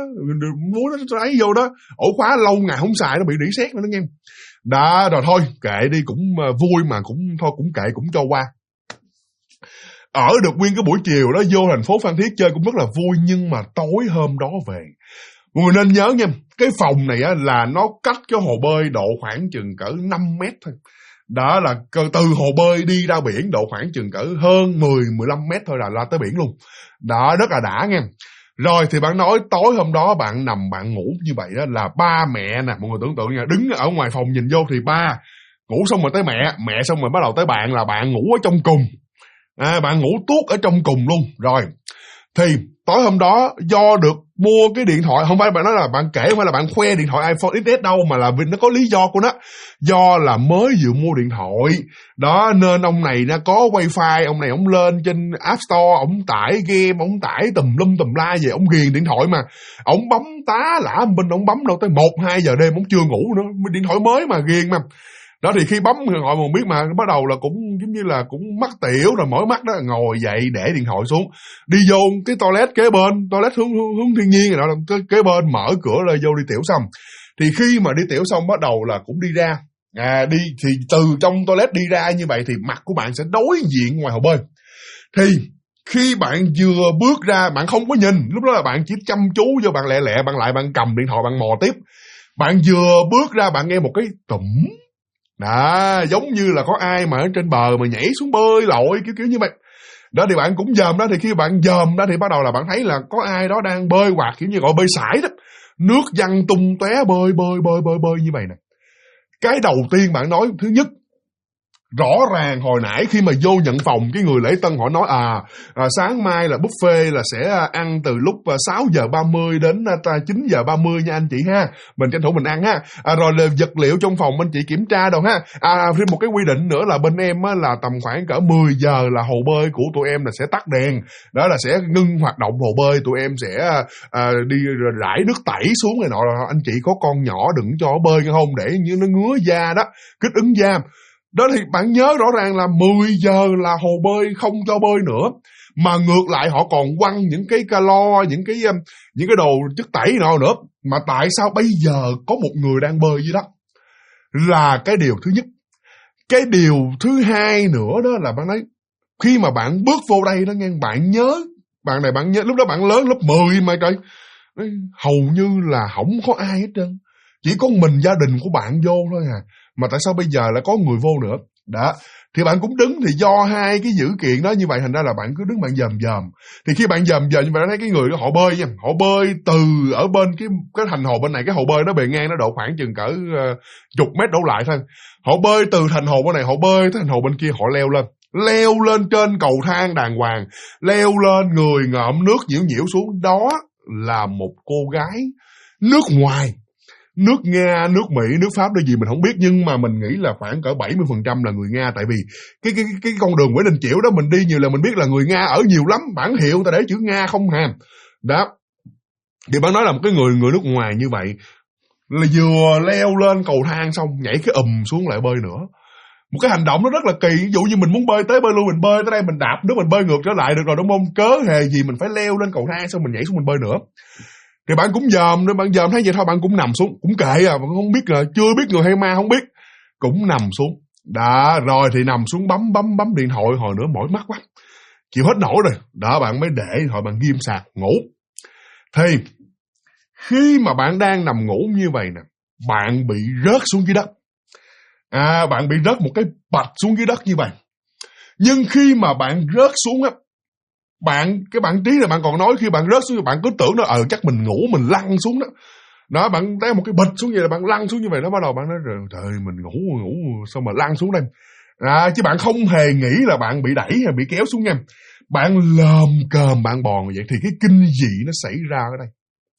muối nó ấy vô đó, ổ khóa lâu ngày không xài nó bị rỉ sét nữa đó nghe. Đó, rồi thôi kệ đi, cũng vui mà cũng thôi, cũng kệ, cũng cho qua. Ở được nguyên cái buổi chiều đó, vô thành phố Phan Thiết chơi cũng rất là vui, nhưng mà tối hôm đó về, mọi người nên nhớ nha, cái phòng này á là nó cách cái hồ bơi độ khoảng chừng cỡ 5 mét thôi. Đó là từ hồ bơi đi ra biển độ khoảng chừng cỡ hơn 10-15 mét thôi là tới biển luôn. Đó, rất là đã nha. Rồi thì bạn nói tối hôm đó bạn nằm bạn ngủ như vậy đó, là ba mẹ nè, mọi người tưởng tượng nha, đứng ở ngoài phòng nhìn vô thì ba ngủ xong rồi tới mẹ xong rồi bắt đầu tới bạn, là bạn ngủ ở trong cùng. Bạn ngủ tuốt ở trong cùng luôn. Rồi thì tối hôm đó do được mua cái điện thoại, không phải bạn nói là bạn kể, không phải là bạn khoe điện thoại iPhone XS đâu, mà là vì nó có lý do của nó. Do là mới vừa mua điện thoại đó, nên ông này nó có wifi, ông này ông lên trên App Store, ông tải game, ông tải tùm lum tùm la về, ông ghiền điện thoại mà ông bấm tá lả bên, ông bấm đâu tới 1-2 giờ đêm ông chưa ngủ nữa, điện thoại mới mà ghiền mà. Đó thì khi bấm điện thoại mà biết mà, bắt đầu là cũng giống như là cũng mắc tiểu rồi, mỏi mắt đó, ngồi dậy để điện thoại xuống, đi vô cái toilet kế bên, toilet hướng thiên nhiên rồi đó, kế bên mở cửa ra vô đi tiểu xong. Thì khi mà đi tiểu xong bắt đầu là cũng đi ra, đi thì từ trong toilet đi ra như vậy thì mặt của bạn sẽ đối diện ngoài hồ bơi. Thì khi bạn vừa bước ra, bạn không có nhìn, lúc đó là bạn chỉ chăm chú vô, bạn lẹ bạn cầm điện thoại bạn mò tiếp. Bạn vừa bước ra bạn nghe một cái tủm. Đó, giống như là có ai mà ở trên bờ mà nhảy xuống bơi lội kiểu như vậy. Đó thì bạn cũng dòm đó, thì khi bạn dòm đó thì bắt đầu là bạn thấy là có ai đó đang bơi, hoặc kiểu như gọi bơi sải đó, nước văng tung tóe bơi như vậy nè. Cái đầu tiên bạn nói, thứ nhất, rõ ràng hồi nãy khi mà vô nhận phòng, cái người lễ tân họ nói sáng mai là buffet là sẽ ăn từ lúc 6:30 đến 9:30 nha anh chị ha, mình tranh thủ mình ăn ha. Rồi là vật liệu trong phòng anh chị kiểm tra đâu ha. Thêm một cái quy định nữa là bên em á, là tầm khoảng cỡ 10 giờ là hồ bơi của tụi em là sẽ tắt đèn, đó là sẽ ngưng hoạt động hồ bơi, tụi em sẽ đi rải nước tẩy xuống này nọ. Anh chị có con nhỏ đừng cho bơi nghe không, để như nó ngứa da đó, kích ứng da. Đó thì bạn nhớ rõ ràng là 10 giờ là hồ bơi không cho bơi nữa. mà ngược lại họ còn quăng những cái calo, những cái đồ chất tẩy nào nữa. Mà tại sao bây giờ có một người đang bơi dưới đất? Là cái điều thứ nhất. Cái điều thứ hai nữa đó là bạn nói, khi mà bạn bước vô đây đó nghe, bạn nhớ, bạn nhớ lúc đó bạn lớn lớp 10 mà trời, hầu như là không có ai hết trơn, chỉ có mình gia đình của bạn vô thôi à, mà tại sao bây giờ lại có người vô nữa? Đó, thì bạn cũng đứng, thì do hai cái dữ kiện đó như vậy, thành ra là bạn cứ đứng bạn dòm. Thì khi bạn dòm như vậy, thấy cái người đó họ bơi nha, họ bơi từ ở bên cái thành hồ bên này, cái hồ bơi nó bề ngang nó độ khoảng chừng cỡ chục mét đổ lại thôi. Họ bơi từ thành hồ bên này, họ bơi tới thành hồ bên kia, họ leo lên trên cầu thang đàng hoàng, leo lên, người ngợm nước nhiễu xuống. Đó là một cô gái nước ngoài, nước Nga, nước Mỹ, nước Pháp đây gì mình không biết, nhưng mà mình nghĩ là khoảng cỡ 70% là người Nga, tại vì cái con đường Nguyễn Đình Chiểu đó mình đi nhiều là mình biết là người Nga ở nhiều lắm, bản hiệu người ta để chữ Nga không hàm. Đó. Thì bạn nói là một cái người nước ngoài như vậy là vừa leo lên cầu thang xong nhảy cái xuống lại bơi nữa. Một cái hành động nó rất là kỳ. Ví dụ như mình muốn bơi tới bơi luôn, mình bơi tới đây mình đạp nước mình bơi ngược trở lại được rồi đúng không? Cớ hề gì mình phải leo lên cầu thang xong mình nhảy xuống mình bơi nữa. Thì bạn cũng dòm, nếu bạn dòm thấy vậy thôi bạn cũng nằm xuống, cũng kệ à, bạn không biết là chưa biết người hay ma không biết, cũng nằm xuống. Đó, rồi thì nằm xuống bấm điện thoại hồi nữa mỏi mắt quá, chịu hết nổi rồi. Đó, bạn mới để điện thoại bạn ghim sạc ngủ. Thì khi mà bạn đang nằm ngủ như vậy nè, bạn bị rớt xuống dưới đất. Bạn bị rớt một cái bạch xuống dưới đất như vậy. Nhưng khi mà bạn rớt xuống á, cái bạn trí là bạn còn nói, khi bạn rớt xuống bạn cứ tưởng nó chắc mình ngủ mình lăn xuống đó. Đó, bạn thấy một cái bịch xuống vậy là bạn lăn xuống như vậy đó, bắt đầu bạn nói rồi trời mình ngủ sao mà lăn xuống đây. Chứ bạn không hề nghĩ là bạn bị đẩy hay bị kéo xuống nha. Bạn lồm cồm bạn bò vậy thì cái kinh dị nó xảy ra ở đây.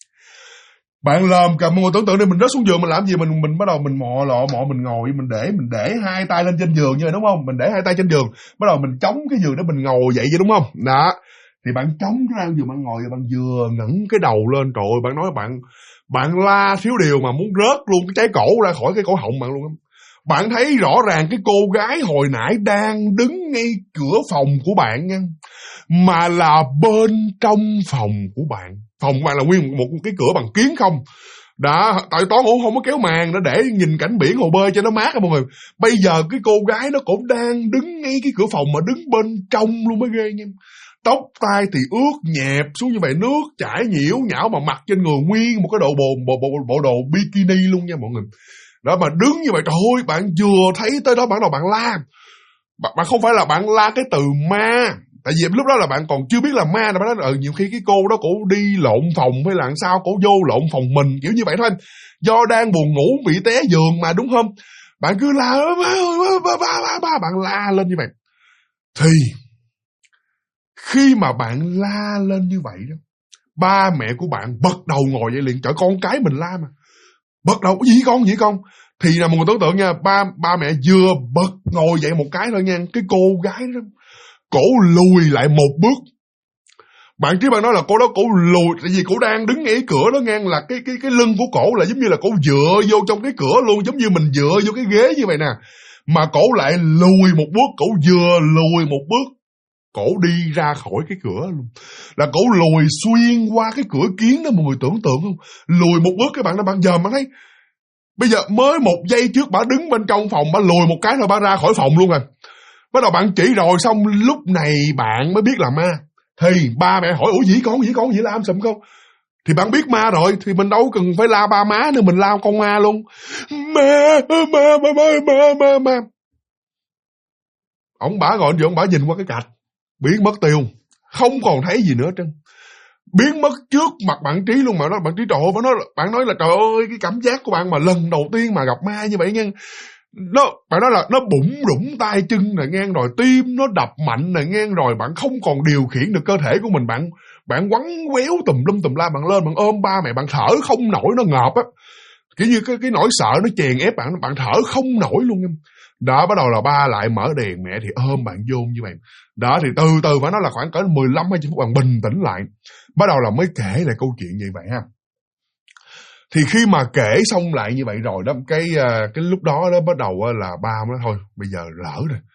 Bạn lồm cồm ngồi tưởng tượng đi, mình rớt xuống giường mình làm gì, mình bắt đầu mình mò mình ngồi, mình để hai tay lên trên giường như vậy đúng không? Mình để hai tay trên giường, bắt đầu mình chống cái giường đó mình ngồi vậy chứ đúng không? Đó. Thì bạn chống ra giường bạn ngồi, bạn vừa ngẩng cái đầu lên, trời ơi, bạn nói bạn la thiếu điều mà muốn rớt luôn cái trái cổ ra khỏi cái cổ họng bạn luôn. Bạn thấy rõ ràng cái cô gái hồi nãy đang đứng ngay cửa phòng của bạn nha, mà là bên trong phòng của bạn. Phòng của bạn là nguyên một cái cửa bằng kiến không. Đó, tại toán ngủ không có kéo màn nó để nhìn cảnh biển hồ bơi cho nó mát á mọi người. Bây giờ cái cô gái nó cũng đang đứng ngay cái cửa phòng mà đứng bên trong luôn mới ghê nha. Tóc tai thì ướt nhẹp xuống như vậy, nước chảy nhiễu nhão mà mặc trên người nguyên một cái bộ đồ bikini luôn nha mọi người. Đó, mà đứng như vậy, trời ơi, bạn vừa thấy tới đó bạn đầu bạn la. Bạn không phải là bạn la cái từ ma, tại vì lúc đó là bạn còn chưa biết là ma, bạn nói nhiều khi cái cô đó cổ đi lộn phòng hay là sao, cổ vô lộn phòng mình kiểu như vậy thôi, do đang buồn ngủ bị té giường mà đúng không? Bạn cứ la bạn la lên như vậy. Thì khi mà bạn la lên như vậy đó, ba mẹ của bạn bật đầu ngồi dậy liền. Trời, con cái mình la mà. Bật đầu, gì con? Thì là một người tưởng tượng nha, ba mẹ vừa bật ngồi dậy một cái thôi nha, cái cô gái đó cổ lùi lại một bước. Bạn chứ bạn nói là cô đó cổ lùi, tại vì cổ đang đứng ngay cửa đó ngang, là cái lưng của cổ là giống như là cổ dựa vô trong cái cửa luôn, giống như mình dựa vô cái ghế như vậy nè. Mà cổ lại lùi một bước, cổ vừa lùi một bước, cổ đi ra khỏi cái cửa luôn. Là cổ lùi xuyên qua cái cửa kiến đó, mọi người tưởng tượng không? Lùi một bước, các bạn đó, bạn giờ mà thấy bây giờ mới một giây trước bà đứng bên trong phòng, bà lùi một cái thôi bà ra khỏi phòng luôn rồi. Bắt đầu bạn chỉ rồi xong lúc này bạn mới biết là ma. Thì ba mẹ hỏi ủa gì con gì làm sầm không? Thì bạn biết ma rồi thì mình đâu cần phải la ba má nữa, mình la con ma luôn. Ma. Ông bả gọi ông bả nhìn qua cái cạch, biến mất tiêu, không còn thấy gì nữa trơn, biến mất trước mặt bạn Trí luôn. Mà nói bạn Trí trời ơi, bạn nói là trời ơi cái cảm giác của bạn mà lần đầu tiên mà gặp ma như vậy nha, bạn nói là nó bủng rủng tay chân này ngang, rồi tim nó đập mạnh này ngang, rồi bạn không còn điều khiển được cơ thể của mình, bạn quắn quéo tùm la, bạn lên bạn ôm ba mẹ, bạn thở không nổi, nó ngợp á, kiểu như cái nỗi sợ nó chèn ép bạn thở không nổi luôn em. Đó, bắt đầu là ba lại mở đèn, mẹ thì ôm bạn vô như vậy. Đó, thì từ từ phải nói là khoảng cỡ 15-20 phút bạn bình tĩnh lại, bắt đầu là mới kể lại câu chuyện như vậy ha. Thì khi mà kể xong lại như vậy rồi đó, cái lúc đó đó bắt đầu là ba mới thôi bây giờ lỡ rồi,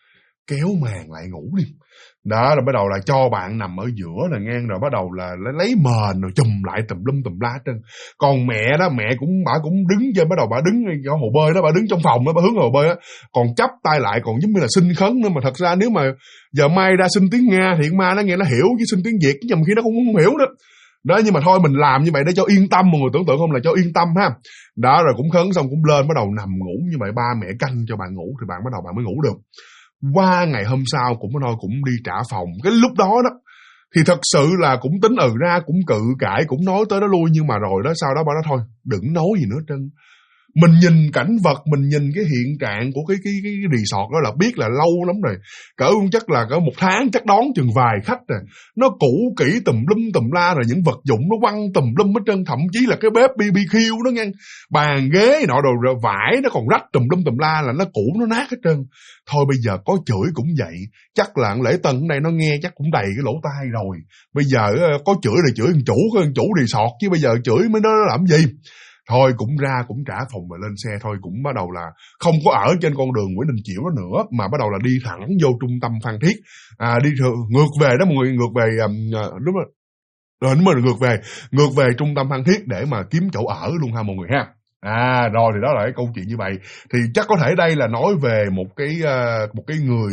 kéo màn lại ngủ đi. Đó, rồi bắt đầu là cho bạn nằm ở giữa là ngang, rồi bắt đầu là lấy mền rồi chùm lại tùm lum tùm la hết trơn. Còn mẹ đó, bả cũng đứng trên, bắt đầu bả đứng ở hồ bơi đó, bả đứng trong phòng đó, bả hướng hồ bơi á, còn chắp tay lại, còn giống như là xin khấn nữa. Mà thật ra nếu mà giờ mai ra xin tiếng Nga thì ma nó nghe nó hiểu, chứ xin tiếng Việt nhầm khi nó cũng không hiểu đó. Đó, nhưng mà thôi mình làm như vậy để cho yên tâm, mọi người tưởng tượng không, là cho yên tâm ha. Đó, rồi cũng khấn xong cũng lên bắt đầu nằm ngủ như vậy, ba mẹ canh cho bạn ngủ thì bạn bắt đầu bạn mới ngủ được. Qua ngày hôm sau cũng đi trả phòng. Cái lúc đó đó thì thật sự là cũng tính ra cũng cự cãi, cũng nói tới đó lui, nhưng mà rồi đó sau đó bà nói thôi đừng nói gì nữa trơn. Mình nhìn cảnh vật, mình nhìn cái hiện trạng của cái resort đó là biết là lâu lắm rồi. Chắc là cỡ 1 tháng chắc đón chừng vài khách rồi. Nó cũ kỹ tùm lum tùm la, rồi những vật dụng nó quăng tùm lum hết trơn, thậm chí là cái bếp BBQ đó nghe, bàn ghế nọ đồ rồi vải nó còn rách tùm lum tùm la, là nó cũ nó nát hết trơn. Thôi bây giờ có chửi cũng vậy, chắc là Lễ Tân ở đây nó nghe chắc cũng đầy cái lỗ tai rồi. Bây giờ có chửi thì chửi thằng chủ resort, chứ bây giờ chửi mấy nó làm gì. Thôi cũng trả phòng và lên xe thôi, cũng bắt đầu là không có ở trên con đường Nguyễn Đình Chiểu đó nữa, mà bắt đầu là đi thẳng vô trung tâm Phan Thiết, đi ngược về đó mọi người, ngược về đúng rồi, ngược về trung tâm Phan Thiết để mà kiếm chỗ ở luôn ha mọi người ha. Rồi thì đó là cái câu chuyện như vậy. Thì chắc có thể đây là nói về một cái người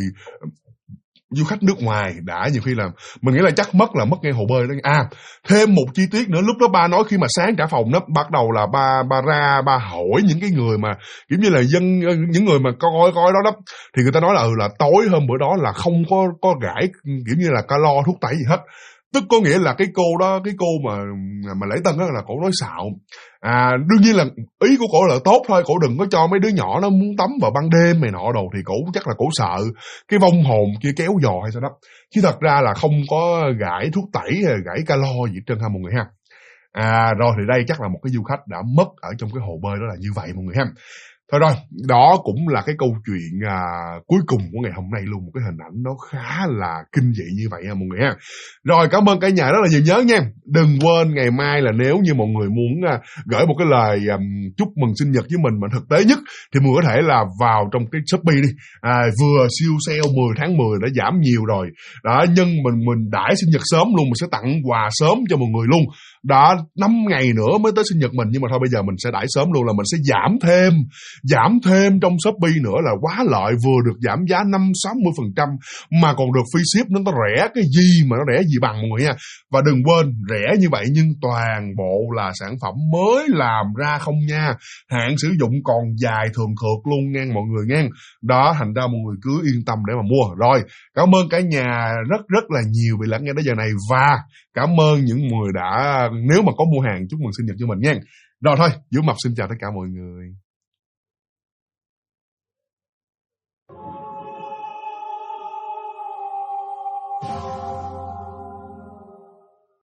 du khách nước ngoài đã nhiều khi là mình nghĩ là chắc mất ngay hồ bơi đó. Thêm một chi tiết nữa, lúc đó ba nói khi mà sáng trả phòng đó, bắt đầu là ba hỏi những cái người mà kiểu như là những người mà coi đó thì người ta nói là tối hôm bữa đó là không có gãi kiểu như là calo thuốc tẩy gì hết. Tức có nghĩa là cái cô mà Lễ Tân đó là cổ nói xạo. Đương nhiên là ý của cổ là tốt thôi, cổ đừng có cho mấy đứa nhỏ nó muốn tắm vào ban đêm này nọ đồ, thì cổ chắc là cổ sợ cái vong hồn kia kéo dò hay sao đó. Chứ thật ra là không có gãi thuốc tẩy hay gãi calo gì hết trơn ha mọi người ha. Rồi thì đây chắc là một cái du khách đã mất ở trong cái hồ bơi đó là như vậy mọi người ha. Thôi rồi, đó cũng là cái câu chuyện cuối cùng của ngày hôm nay luôn. Một cái hình ảnh nó khá là kinh dị như vậy ha mọi người ha. Rồi, cảm ơn cả nhà rất là nhiều nhớ nha. Đừng quên ngày mai là nếu như mọi người muốn gửi một cái lời chúc mừng sinh nhật với mình mà thực tế nhất thì mọi người có thể là vào trong cái Shopee đi. Vừa siêu sale 10 tháng 10 đã giảm nhiều rồi. Đó, nhân mình đãi sinh nhật sớm luôn, mình sẽ tặng quà sớm cho mọi người luôn. Đó, 5 ngày nữa mới tới sinh nhật mình, nhưng mà thôi bây giờ mình sẽ đãi sớm luôn, là mình sẽ giảm thêm trong Shopee nữa là quá lợi, vừa được giảm giá 50-60% mà còn được free ship, nó rẻ cái gì mà nó rẻ gì bằng mọi người nha. Và đừng quên rẻ như vậy nhưng toàn bộ là sản phẩm mới làm ra không nha, hạn sử dụng còn dài thường thượt luôn nha mọi người nha. Đó, thành ra mọi người cứ yên tâm để mà mua. Rồi, cảm ơn cả nhà rất là nhiều vì lắng nghe đến giờ này, và cảm ơn những người đã, nếu mà có mua hàng chúc mừng sinh nhật cho mình nha. Rồi thôi, Vũ Mập xin chào tất cả mọi người.